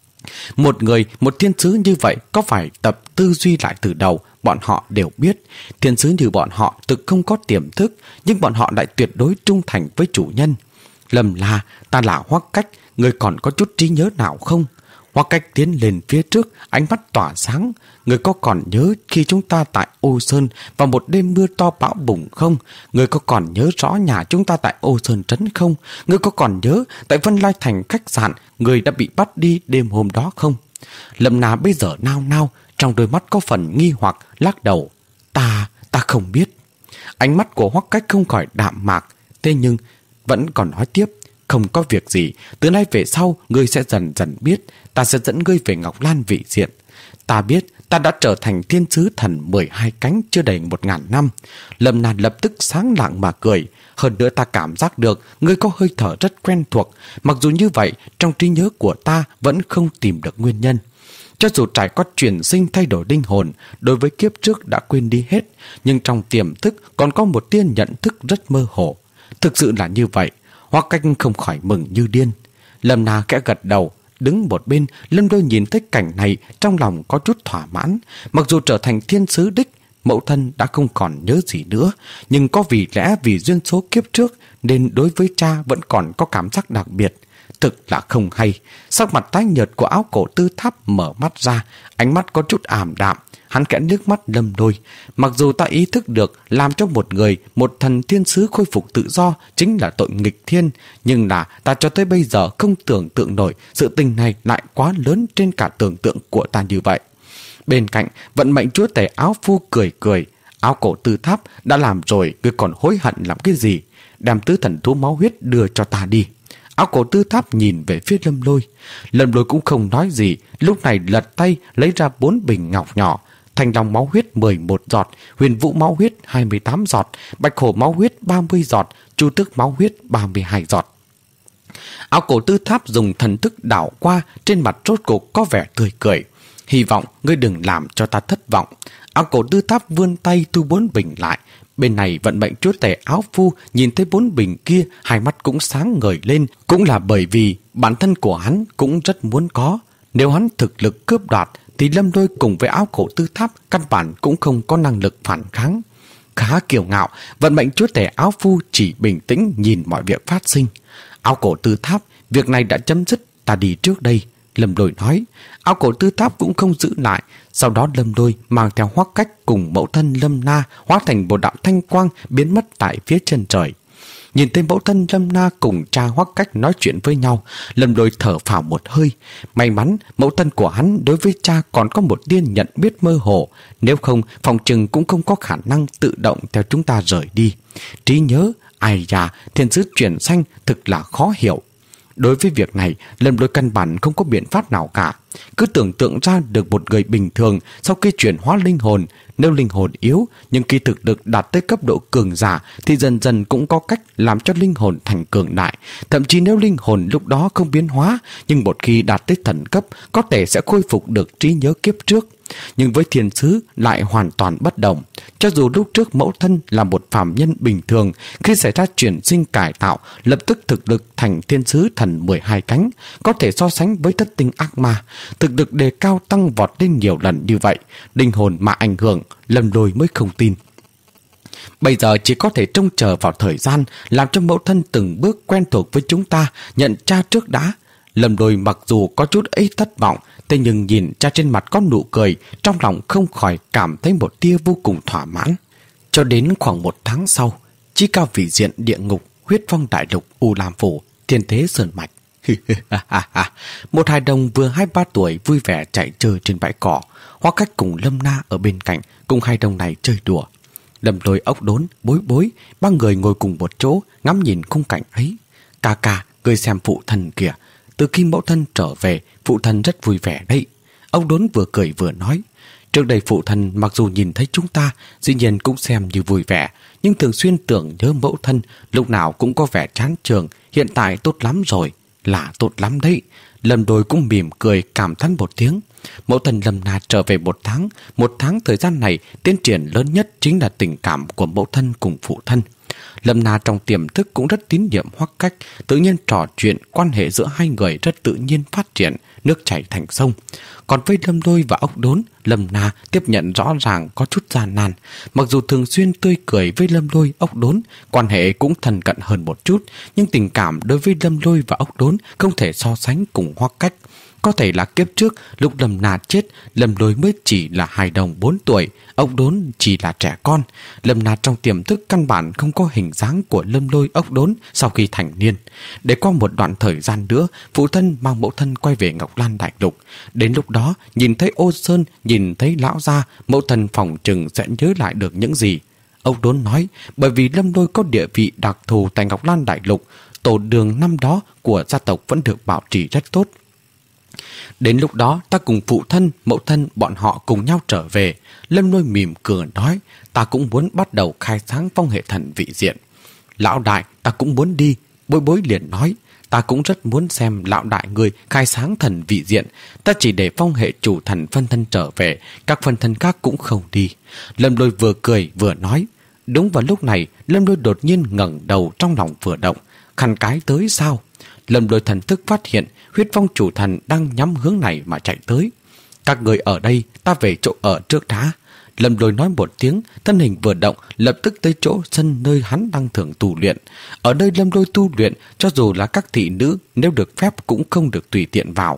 Một người, một thiên sứ như vậy có phải tập tư duy lại từ đầu? Bọn họ đều biết thiên sứ như bọn họ thực không có tiềm thức, nhưng bọn họ lại tuyệt đối trung thành với chủ nhân. Lâm La, ta là Hoắc Cách, người còn có chút trí nhớ nào không? Hoắc Cách tiến lên phía trước, ánh mắt tỏa sáng. Người có còn nhớ khi chúng ta tại Ô Sơn vào một đêm mưa to bão bùng không? Người có còn nhớ rõ nhà chúng ta tại Ô Sơn trấn không? Người có còn nhớ tại Vân Lai Thành khách sạn người đã bị bắt đi đêm hôm đó không? Lâm Na bây giờ nao nao, trong đôi mắt có phần nghi hoặc, lắc đầu. Ta, ta không biết. Ánh mắt của Hoắc Cách không khỏi đạm mạc, thế nhưng vẫn còn nói tiếp. Không có việc gì, từ nay về sau ngươi sẽ dần dần biết. Ta sẽ dẫn ngươi về Ngọc Lan vị diện. Ta biết ta đã trở thành thiên sứ thần mười hai cánh chưa đầy một ngàn năm. Lâm Na lập tức sáng lạng mà cười. Hơn nữa ta cảm giác được ngươi có hơi thở rất quen thuộc. Mặc dù như vậy, trong trí nhớ của ta vẫn không tìm được nguyên nhân. Cho dù trải qua chuyển sinh thay đổi linh hồn, đối với kiếp trước đã quên đi hết, nhưng trong tiềm thức còn có một tia nhận thức rất mơ hồ. Thực sự là như vậy. Hoắc Cách không khỏi mừng như điên. Lâm Na kẽ gật đầu, đứng một bên. Lâm Đôi nhìn thấy cảnh này, trong lòng có chút thỏa mãn. Mặc dù trở thành thiên sứ đích, mẫu thân đã không còn nhớ gì nữa, nhưng có vì lẽ vì duyên số kiếp trước nên đối với cha vẫn còn có cảm giác đặc biệt. Thực là không hay. Sắc mặt tái nhợt của Áo Cổ Tư Tháp mở mắt ra, ánh mắt có chút ảm đạm. Hắn kẽ nước mắt Lâm Đôi. Mặc dù ta ý thức được làm cho một người, một thần thiên sứ khôi phục tự do chính là tội nghịch thiên, nhưng là ta cho tới bây giờ không tưởng tượng nổi sự tình này lại quá lớn trên cả tưởng tượng của ta như vậy. Bên cạnh, vận mệnh chúa tể Áo Phu cười cười. Áo Cổ Tư Tháp đã làm rồi, ngươi còn hối hận làm cái gì? Đem tứ thần thú máu huyết đưa cho ta đi. Áo Cổ Tư Tháp nhìn về phía Lâm Lôi. Lâm Lôi cũng không nói gì, lúc này lật tay lấy ra bốn bình ngọc nhỏ. Thanh long máu huyết mười một giọt, huyền vũ máu huyết hai mươi tám giọt, bạch hổ máu huyết ba mươi giọt, chu tước máu huyết ba mươi hai giọt. Áo Cổ Tư Tháp dùng thần thức đảo qua, trên mặt rốt cục có vẻ tươi cười. Hy vọng ngươi đừng làm cho ta thất vọng. Áo Cổ Tư Tháp vươn tay thu bốn bình lại. Bên này vận mệnh chúa tể Áo Phu nhìn thấy bốn bình kia, hai mắt cũng sáng ngời lên. Cũng là bởi vì bản thân của hắn cũng rất muốn có. Nếu hắn thực lực cướp đoạt thì Lâm Đôi cùng với Áo Cổ Tư Tháp căn bản cũng không có năng lực phản kháng. Khá kiêu ngạo, vận mệnh chúa tể Áo Phu chỉ bình tĩnh nhìn mọi việc phát sinh. Áo Cổ Tư Tháp, việc này đã chấm dứt, ta đi trước đây. Lâm Đôi nói. Áo Cổ Tư Tháp cũng không giữ lại. Sau đó Lâm Đôi mang theo Hoắc Cách cùng mẫu thân Lâm Na hóa thành một đạo thanh quang biến mất tại phía chân trời. Nhìn thấy mẫu thân Lâm Na cùng cha Hoắc Cách nói chuyện với nhau, Lâm Đôi thở phào một hơi. May mắn mẫu thân của hắn đối với cha còn có một tia nhận biết mơ hồ, nếu không phòng chừng cũng không có khả năng tự động theo chúng ta rời đi. Trí nhớ, ai da, thiên sứ chuyển sanh thực là khó hiểu. Đối với việc này, Lâm Đôi căn bản không có biện pháp nào cả. Cứ tưởng tượng ra được một người bình thường sau khi chuyển hóa linh hồn, nếu linh hồn yếu nhưng khi thực lực đạt tới cấp độ cường giả thì dần dần cũng có cách làm cho linh hồn thành cường đại. Thậm chí nếu linh hồn lúc đó không biến hóa, nhưng một khi đạt tới thần cấp có thể sẽ khôi phục được trí nhớ kiếp trước. Nhưng với thiên sứ lại hoàn toàn bất đồng. Cho dù lúc trước mẫu thân là một phàm nhân bình thường, khi xảy ra chuyển sinh cải tạo, lập tức thực lực thành thiên sứ thần mười hai cánh, có thể so sánh với thất tinh ác ma. Thực lực đề cao tăng vọt lên nhiều lần như vậy, linh hồn mà ảnh hưởng, Lâm Đôi mới không tin. Bây giờ chỉ có thể trông chờ vào thời gian, làm cho mẫu thân từng bước quen thuộc với chúng ta, nhận cha trước đã. Lâm Đôi mặc dù có chút ấy thất vọng, thế nhưng nhìn cha trên mặt có nụ cười, trong lòng không khỏi cảm thấy một tia vô cùng thỏa mãn. Cho đến khoảng một tháng sau, Chí Cao Vị Diện Địa Ngục, Huyết Phong Đại Lục, U Lam Phủ, Thiên Thế Sơn Mạch. Một hài đồng vừa hai ba tuổi vui vẻ chạy chơi trên bãi cỏ. Hoắc Cách cùng Lâm Na ở bên cạnh cùng hai đồng này chơi đùa. Lâm Lôi, Ốc Đốn, Bối Bối ba người ngồi cùng một chỗ ngắm nhìn khung cảnh ấy. Ca ca, ngươi xem phụ thân kìa, từ khi mẫu thân trở về, phụ thân rất vui vẻ đấy. Ốc Đốn vừa cười vừa nói. Trước đây phụ thân mặc dù nhìn thấy chúng ta, dĩ nhiên cũng xem như vui vẻ, nhưng thường xuyên tưởng nhớ mẫu thân, lúc nào cũng có vẻ chán chường. Hiện tại tốt lắm rồi, là tốt lắm đấy. Lâm Đôi cũng mỉm cười cảm thán một tiếng. Mẫu thân Lâm Na trở về một tháng. Một tháng thời gian này, tiến triển lớn nhất chính là tình cảm của mẫu thân cùng phụ thân. Lâm Na trong tiềm thức cũng rất tín nhiệm Hoắc Cách, tự nhiên trò chuyện, quan hệ giữa hai người rất tự nhiên phát triển, nước chảy thành sông. Còn với Lâm Lôi và Ốc Đốn, Lâm Na tiếp nhận rõ ràng có chút gian nan. Mặc dù thường xuyên tươi cười với Lâm Lôi, Ốc Đốn, quan hệ cũng thân cận hơn một chút, nhưng tình cảm đối với Lâm Lôi và Ốc Đốn không thể so sánh cùng Hoắc Cách. Có thể là kiếp trước lúc Lâm Na chết, Lâm Lôi mới chỉ là hài đồng bốn tuổi, Ốc Đốn chỉ là trẻ con. Lâm Na trong tiềm thức căn bản không có hình dáng của Lâm Lôi, Ốc Đốn sau khi thành niên. Để qua một đoạn thời gian nữa, phụ thân mang mẫu thân quay về Ngọc Lan Đại Lục. Đến lúc đó, nhìn thấy Ô Sơn, nhìn thấy lão gia, mẫu thân phòng chừng sẽ nhớ lại được những gì. Ốc Đốn nói, bởi vì Lâm Lôi có địa vị đặc thù tại Ngọc Lan Đại Lục, tổ đường năm đó của gia tộc vẫn được bảo trì rất tốt. Đến lúc đó ta cùng phụ thân, mẫu thân bọn họ cùng nhau trở về. Lâm Lôi mỉm cười nói, ta cũng muốn bắt đầu khai sáng phong hệ thần vị diện. Lão đại, ta cũng muốn đi. Bối Bối liền nói, ta cũng rất muốn xem lão đại người khai sáng thần vị diện. Ta chỉ để phong hệ chủ thần phân thân trở về, các phân thân khác cũng không đi. Lâm Lôi vừa cười vừa nói. Đúng vào lúc này, Lâm Lôi đột nhiên ngẩng đầu, trong lòng vừa động. Khăn cái tới sao? Lâm Lôi thần thức phát hiện huyết phong chủ thần đang nhắm hướng này mà chạy tới. Các người ở đây, ta về chỗ ở trước đã. Lâm Lôi nói một tiếng, thân hình vừa động, lập tức tới chỗ sân nơi hắn đang thường tu luyện. Ở nơi Lâm Lôi tu luyện, cho dù là các thị nữ, nếu được phép cũng không được tùy tiện vào.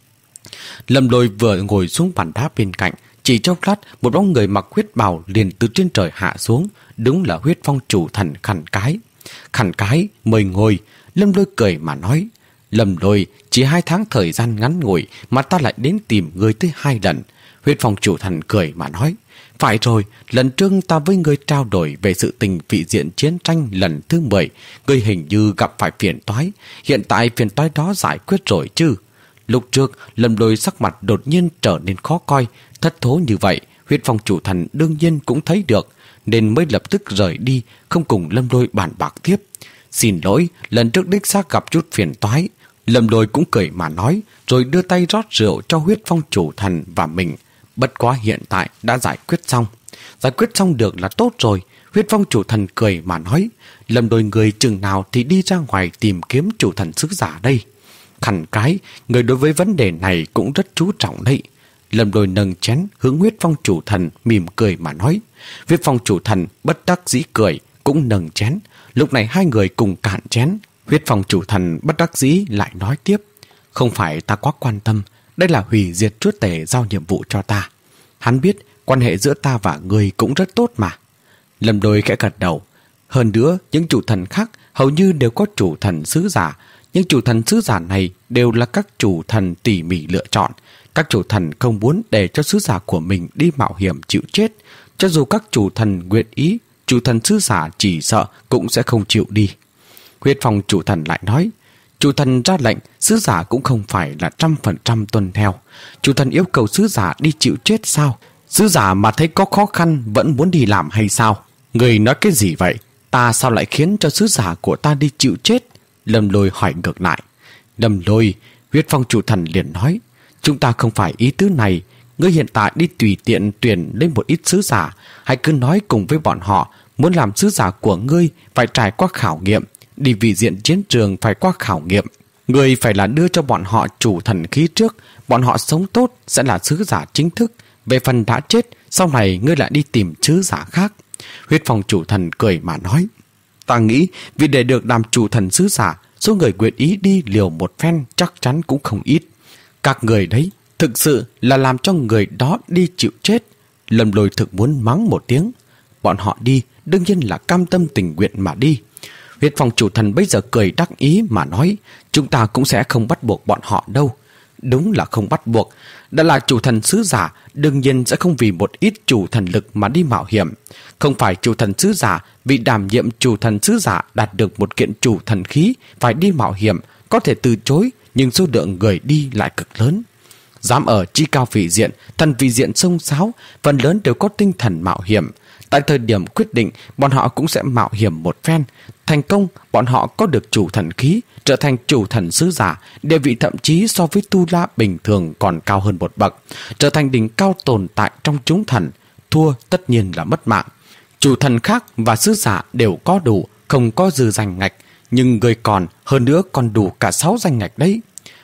Lâm Lôi vừa ngồi xuống bàn đá bên cạnh, chỉ chốc lát một bóng người mặc huyết bào liền từ trên trời hạ xuống. Đúng là huyết phong chủ thần Khăn Cái. Khăn Cái, mời ngồi. Lâm Lôi cười mà nói, Lâm Lôi, chỉ hai tháng thời gian ngắn ngủi mà ta lại đến tìm ngươi tới hai lần. Huyết phong chủ thần cười mà nói, phải rồi, lần trước ta với ngươi trao đổi về sự tình vị diện chiến tranh lần thứ mười, ngươi hình như gặp phải phiền toái. Hiện tại phiền toái đó giải quyết rồi chứ? Lúc trước, Lâm Lôi sắc mặt đột nhiên trở nên khó coi, thất thố như vậy, huyết phong chủ thần đương nhiên cũng thấy được, nên mới lập tức rời đi, không cùng Lâm Lôi bàn bạc tiếp. Xin lỗi, lần trước đích xác gặp chút phiền toái. Lâm Lôi cũng cười mà nói, rồi đưa tay rót rượu cho huyết phong chủ thần và mình. Bất quá hiện tại đã giải quyết xong. Giải quyết xong được là tốt rồi. Huyết phong chủ thần cười mà nói, Lâm Lôi người chừng nào thì đi ra ngoài tìm kiếm chủ thần sứ giả đây. Khăn Cái, người đối với vấn đề này cũng rất chú trọng đấy. Lâm Lôi nâng chén hướng huyết phong chủ thần mỉm cười mà nói. Huyết phong chủ thần bất đắc dĩ cười, cũng nâng chén. Lúc này hai người cùng cạn chén. Huyết phong chủ thần bất đắc dĩ lại nói tiếp, không phải ta quá quan tâm, đây là hủy diệt chúa tể giao nhiệm vụ cho ta. Hắn biết quan hệ giữa ta và người cũng rất tốt mà. Lâm Lôi khẽ gật đầu. Hơn nữa, những chủ thần khác hầu như đều có chủ thần sứ giả. Những chủ thần sứ giả này đều là các chủ thần tỉ mỉ lựa chọn. Các chủ thần không muốn để cho sứ giả của mình đi mạo hiểm chịu chết. Cho dù các chủ thần nguyện ý, chủ thần sứ giả chỉ sợ cũng sẽ không chịu đi. Huyết phong chủ thần lại nói, chủ thần ra lệnh, sứ giả cũng không phải là trăm phần trăm tuân theo. Chủ thần yêu cầu sứ giả đi chịu chết sao? Sứ giả mà thấy có khó khăn vẫn muốn đi làm hay sao? Người nói cái gì vậy? Ta sao lại khiến cho sứ giả của ta đi chịu chết? Lâm Lôi hỏi ngược lại. Lâm Lôi, huyết phong chủ thần liền nói, chúng ta không phải ý tứ này. Ngươi hiện tại đi tùy tiện tuyển lên một ít sứ giả, hãy cứ nói cùng với bọn họ, muốn làm sứ giả của ngươi phải trải qua khảo nghiệm, đi vị diện chiến trường phải qua khảo nghiệm. Ngươi phải là đưa cho bọn họ chủ thần khí trước, bọn họ sống tốt sẽ là sứ giả chính thức. Về phần đã chết, sau này ngươi lại đi tìm sứ giả khác. Huyết phong chủ thần cười mà nói, ta nghĩ vì để được làm chủ thần sứ giả, số người nguyện ý đi liều một phen chắc chắn cũng không ít. Các người đấy thực sự là làm cho người đó đi chịu chết. Lâm Lôi thực muốn mắng một tiếng. Bọn họ đi đương nhiên là cam tâm tình nguyện mà đi. Huyết phong chủ thần bây giờ cười đắc ý mà nói, chúng ta cũng sẽ không bắt buộc bọn họ đâu. Đúng là không bắt buộc. Đã là chủ thần sứ giả, đương nhiên sẽ không vì một ít chủ thần lực mà đi mạo hiểm. Không phải chủ thần sứ giả vì đảm nhiệm chủ thần sứ giả đạt được một kiện chủ thần khí phải đi mạo hiểm, có thể từ chối, nhưng số lượng người đi lại cực lớn. Dám ở chi cao vị diện, thần vị diện sông sáo, phần lớn đều có tinh thần mạo hiểm. Tại thời điểm quyết định, bọn họ cũng sẽ mạo hiểm một phen. Thành công, bọn họ có được chủ thần khí, trở thành chủ thần sứ giả, địa vị thậm chí so với tu la bình thường còn cao hơn một bậc, trở thành đỉnh cao tồn tại trong chúng thần. Thua tất nhiên là mất mạng. Chủ thần khác và sứ giả đều có đủ, không có dư danh ngạch, nhưng người còn hơn nữa còn đủ cả sáu danh ngạch đấy.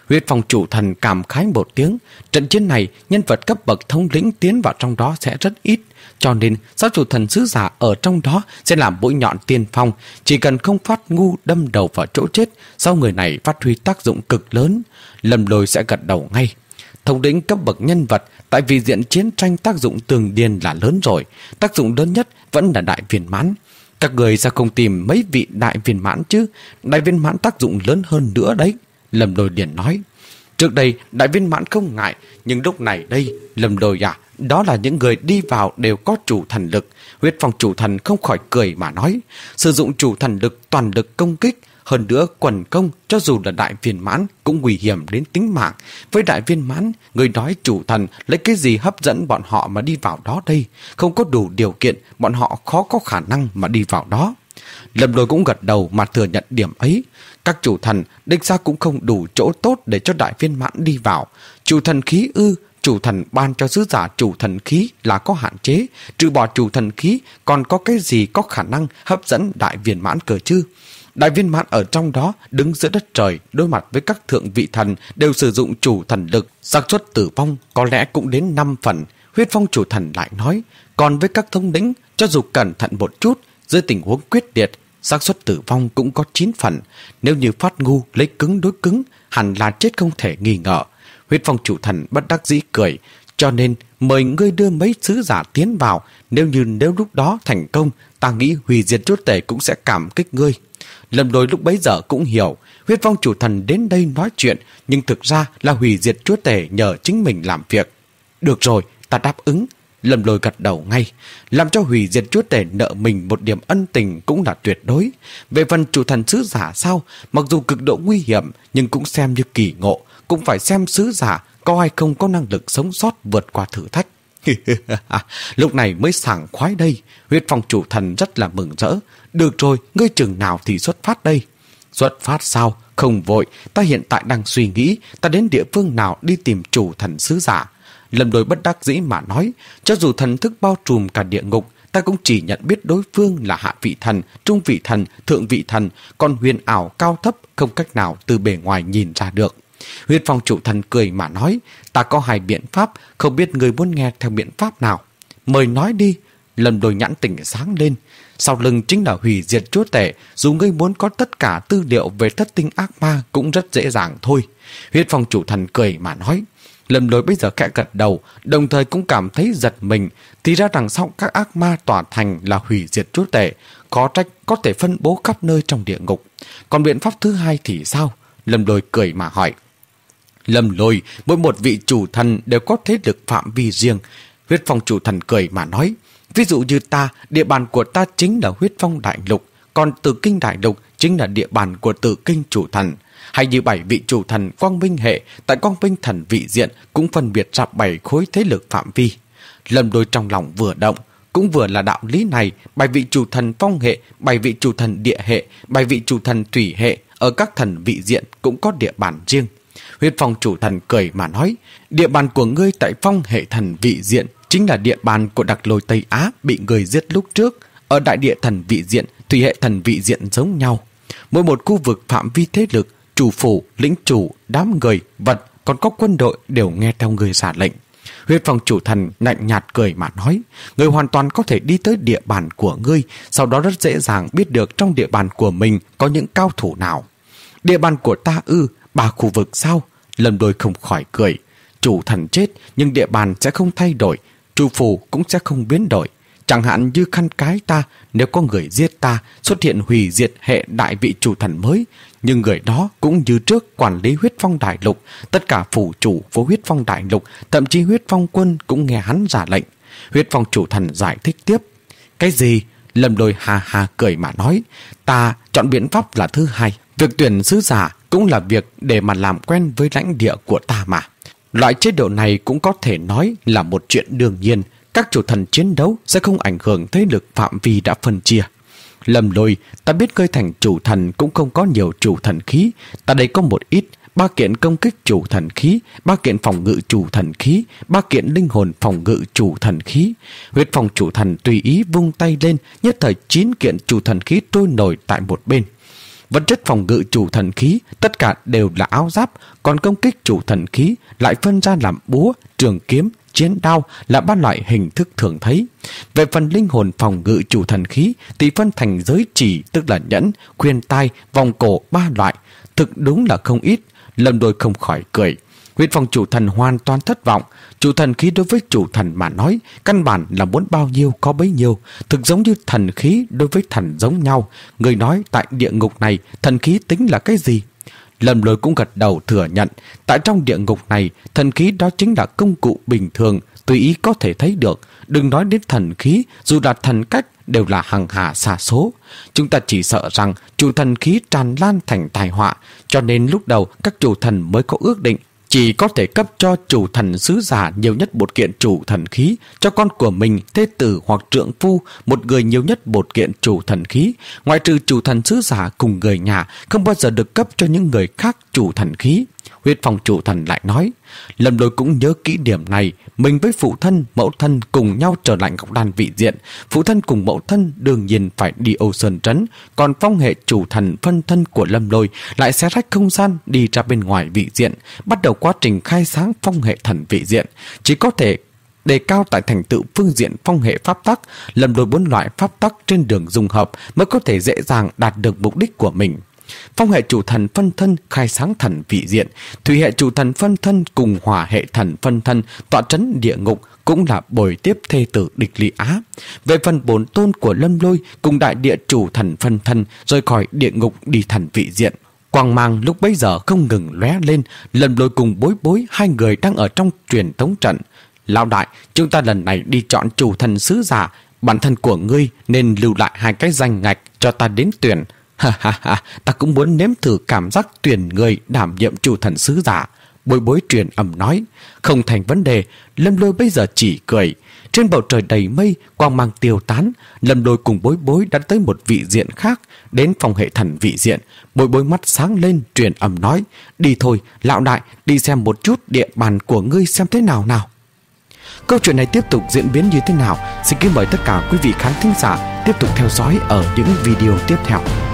Huyết Phong chủ thần cảm khái một tiếng. Trận chiến này, nhân vật cấp bậc thống lĩnh tiến vào trong đó sẽ rất ít, cho nên sát chủ thần sứ giả ở trong đó sẽ làm mũi nhọn tiên phong. Chỉ cần không phát ngu đâm đầu vào chỗ chết, sau người này phát huy tác dụng cực lớn. Lâm Lôi sẽ gật đầu ngay. Thống lĩnh cấp bậc nhân vật tại vì diện chiến tranh tác dụng tường điền là lớn rồi, tác dụng lớn nhất vẫn là đại viên mãn. Các người sao không tìm mấy vị đại viên mãn chứ? Đại viên mãn tác dụng lớn hơn nữa đấy. Lâm Lôi liền nói. Trước đây đại viên mãn không ngại, nhưng lúc này đây, Lâm Lôi à, đó là những người đi vào đều có chủ thần lực. Huyết Phong chủ thần không khỏi cười mà nói. Sử dụng chủ thần lực toàn lực công kích, hơn nữa quần công cho dù là đại viên mãn cũng nguy hiểm đến tính mạng. Với đại viên mãn, người nói chủ thần lấy cái gì hấp dẫn bọn họ mà đi vào đó đây? Không có đủ điều kiện, bọn họ khó có khả năng mà đi vào đó. Lâm Lôi cũng gật đầu mà thừa nhận điểm ấy. Các chủ thần đích ra cũng không đủ chỗ tốt để cho đại viên mãn đi vào. Chủ thần khí ư? Chủ thần ban cho sứ giả chủ thần khí là có hạn chế. Trừ bỏ chủ thần khí, còn có cái gì có khả năng hấp dẫn đại viên mãn cơ chứ? Đại viên mãn ở trong đó đứng giữa đất trời, đối mặt với các thượng vị thần đều sử dụng chủ thần lực, xác suất tử vong có lẽ cũng đến năm phần. Huyết Phong chủ thần lại nói, còn với các thống lĩnh, cho dù cẩn thận một chút, dưới tình huống quyết liệt, xác suất tử vong cũng có chín phần. Nếu như phát ngu lấy cứng đối cứng, hẳn là chết không thể nghi ngờ. Huyết Phong chủ thần bất đắc dĩ cười, cho nên mời ngươi đưa mấy sứ giả tiến vào. Nếu như nếu lúc đó thành công, ta nghĩ hủy diệt chúa tể cũng sẽ cảm kích ngươi. Lâm Lôi lúc bấy giờ cũng hiểu, Huyết Phong chủ thần đến đây nói chuyện, nhưng thực ra là hủy diệt chúa tể nhờ chính mình làm việc. Được rồi, ta đáp ứng. Lâm Lôi gật đầu ngay. Làm cho hủy diệt chúa tể nợ mình một điểm ân tình cũng là tuyệt đối. Về phần chủ thần sứ giả sao, mặc dù cực độ nguy hiểm nhưng cũng xem như kỳ ngộ, cũng phải xem sứ giả có hay không có năng lực sống sót vượt qua thử thách. Lúc này mới sảng khoái đây. Huyết Phong chủ thần rất là mừng rỡ. Được rồi, ngươi chừng nào thì xuất phát đây? Xuất phát sao? Không vội, ta hiện tại đang suy nghĩ ta đến địa phương nào đi tìm chủ thần sứ giả. Lâm Lôi bất đắc dĩ mà nói, cho dù thần thức bao trùm cả địa ngục, ta cũng chỉ nhận biết đối phương là hạ vị thần, trung vị thần, thượng vị thần, còn huyền ảo cao thấp không cách nào từ bề ngoài nhìn ra được. Huyết Phong chủ thần cười mà nói, ta có hai biện pháp, không biết người muốn nghe theo biện pháp nào. Mời nói đi. Lâm Lôi nhãn tỉnh sáng lên. Sau lưng chính là hủy diệt chúa tể, dù ngươi muốn có tất cả tư liệu về thất tinh ác ma cũng rất dễ dàng thôi. Huyết Phong chủ thần cười mà nói. Lâm Lôi bây giờ khẽ gật đầu, đồng thời cũng cảm thấy giật mình. Thì ra đằng sau các ác ma tỏa thành là hủy diệt chúa tể, có trách có thể phân bố khắp nơi trong địa ngục. Còn biện pháp thứ hai thì sao? Lâm Lôi cười mà hỏi. Lâm Lôi, mỗi một vị chủ thần đều có thế lực phạm vi riêng. Huyết Phong chủ thần cười mà nói. Ví dụ như ta, địa bàn của ta chính là Huyết Phong đại lục, còn Tử Kinh đại lục chính là địa bàn của Tử Kinh chủ thần. Hay như bảy vị chủ thần Quang Minh hệ tại Quang Minh thần vị diện cũng phân biệt ra bảy khối thế lực phạm vi. Lâm Lôi trong lòng vừa động, cũng vừa là đạo lý này, bảy vị chủ thần phong hệ, bảy vị chủ thần địa hệ, bảy vị chủ thần thủy hệ ở các thần vị diện cũng có địa bàn riêng. Huyết Phong chủ thần cười mà nói, địa bàn của ngươi tại phong hệ thần vị diện chính là địa bàn của Đặc Lôi Tây Á bị người giết lúc trước. Ở đại địa thần vị diện, thủy hệ thần vị diện giống nhau. Mỗi một khu vực phạm vi thế lực, chủ phủ, lĩnh chủ, đám người, vật, còn có quân đội đều nghe theo người giả lệnh. Huyết Phong chủ thần lạnh nhạt cười mà nói, người hoàn toàn có thể đi tới địa bàn của ngươi, sau đó rất dễ dàng biết được trong địa bàn của mình có những cao thủ nào. Địa bàn của ta ư, ba khu vực sao? Lâm Lôi không khỏi cười. Chủ thần chết nhưng địa bàn sẽ không thay đổi, chủ phủ cũng sẽ không biến đổi. Chẳng hạn như khăn cái ta, nếu có người giết ta, xuất hiện hủy diệt hệ đại vị chủ thần mới, nhưng người đó cũng như trước quản lý Huyết Phong đại lục, tất cả phủ chủ của Huyết Phong đại lục, thậm chí Huyết Phong quân cũng nghe hắn ra lệnh. Huyết Phong chủ thần giải thích tiếp. Cái gì? Lâm Lôi hà hà cười mà nói, ta chọn biện pháp là thứ hai. Việc tuyển sứ giả cũng là việc để mà làm quen với lãnh địa của ta mà. Loại chế độ này cũng có thể nói là một chuyện đương nhiên. Các chủ thần chiến đấu sẽ không ảnh hưởng thế lực phạm vi đã phân chia. Lâm Lôi, ta biết ngươi thành chủ thần cũng không có nhiều chủ thần khí. Ta đây có một ít, ba kiện công kích chủ thần khí, ba kiện phòng ngự chủ thần khí, ba kiện linh hồn phòng ngự chủ thần khí. Huyết Phong chủ thần tùy ý vung tay lên, nhất thời chín kiện chủ thần khí trôi nổi tại một bên. Vật chất phòng ngự chủ thần khí tất cả đều là áo giáp, còn công kích chủ thần khí lại phân ra làm búa, trường kiếm, chiến đao là ba loại hình thức thường thấy. Về phần linh hồn phòng ngự chủ thần khí thì phân thành giới chỉ, tức là nhẫn, khuyên tai, vòng cổ ba loại. Thực đúng là không ít. Lâm Lôi không khỏi cười. Huyết Phong chủ thần hoàn toàn thất vọng. Chủ thần khí đối với chủ thần mà nói, căn bản là muốn bao nhiêu có bấy nhiêu, thực giống như thần khí đối với thần giống nhau. Người nói tại địa ngục này, thần khí tính là cái gì? Lâm Lôi cũng gật đầu thừa nhận, tại trong địa ngục này, thần khí đó chính là công cụ bình thường, tùy ý có thể thấy được. Đừng nói đến thần khí, dù là thần cách đều là hằng hà xa số. Chúng ta chỉ sợ rằng chủ thần khí tràn lan thành tai họa, cho nên lúc đầu các chủ thần mới có ước định chỉ có thể cấp cho chủ thần sứ giả nhiều nhất một kiện chủ thần khí, cho con của mình, thê tử hoặc trượng phu, một người nhiều nhất một kiện chủ thần khí. Ngoại trừ chủ thần sứ giả cùng người nhà, không bao giờ được cấp cho những người khác chủ thần khí. Huyết Phong chủ thần lại nói. Lâm Lôi cũng nhớ kỹ điểm này. Mình với phụ thân, mẫu thân cùng nhau trở lại Ngọc Đan vị diện. Phụ thân cùng mẫu thân đương nhiên phải đi Âu Sơn Trấn, còn phong hệ chủ thần phân thân của Lâm Lôi lại xé rách không gian đi ra bên ngoài vị diện, bắt đầu quá trình khai sáng phong hệ thần vị diện. Chỉ có thể đề cao tại thành tựu phương diện phong hệ pháp tắc. Lâm Lôi bốn loại pháp tắc trên đường dung hợp mới có thể dễ dàng đạt được mục đích của mình. Phong hệ chủ thần phân thân khai sáng thần vị diện, thủy hệ chủ thần phân thân cùng hỏa hệ thần phân thân tọa trấn địa ngục, cũng là bồi tiếp thê tử Địch Ly Á. Về phần bổn tôn của Lâm Lôi cùng đại địa chủ thần phân thân rời khỏi địa ngục đi thần vị diện. Quang mang lúc bấy giờ không ngừng lóe lên. Lâm Lôi cùng Bối Bối hai người đang ở trong truyền tống trận. Lão đại, chúng ta lần này đi chọn chủ thần sứ giả, bản thân của ngươi nên lưu lại hai cái danh ngạch cho ta đến tuyển. Ha ha ha, ta cũng muốn nếm thử cảm giác tuyển người đảm nhiệm chủ thần sứ giả. Bối Bối truyền âm nói. Không thành vấn đề. Lâm Lôi bây giờ chỉ cười. Trên bầu trời đầy mây, quang mang tiêu tán. Lâm Lôi cùng Bối Bối đã tới một vị diện khác, đến phòng hệ thần vị diện. Bối Bối mắt sáng lên truyền âm nói. Đi thôi, lão đại, đi xem một chút địa bàn của ngươi xem thế nào nào. Câu chuyện này tiếp tục diễn biến như thế nào? Xin kính mời tất cả quý vị khán thính giả tiếp tục theo dõi ở những video tiếp theo.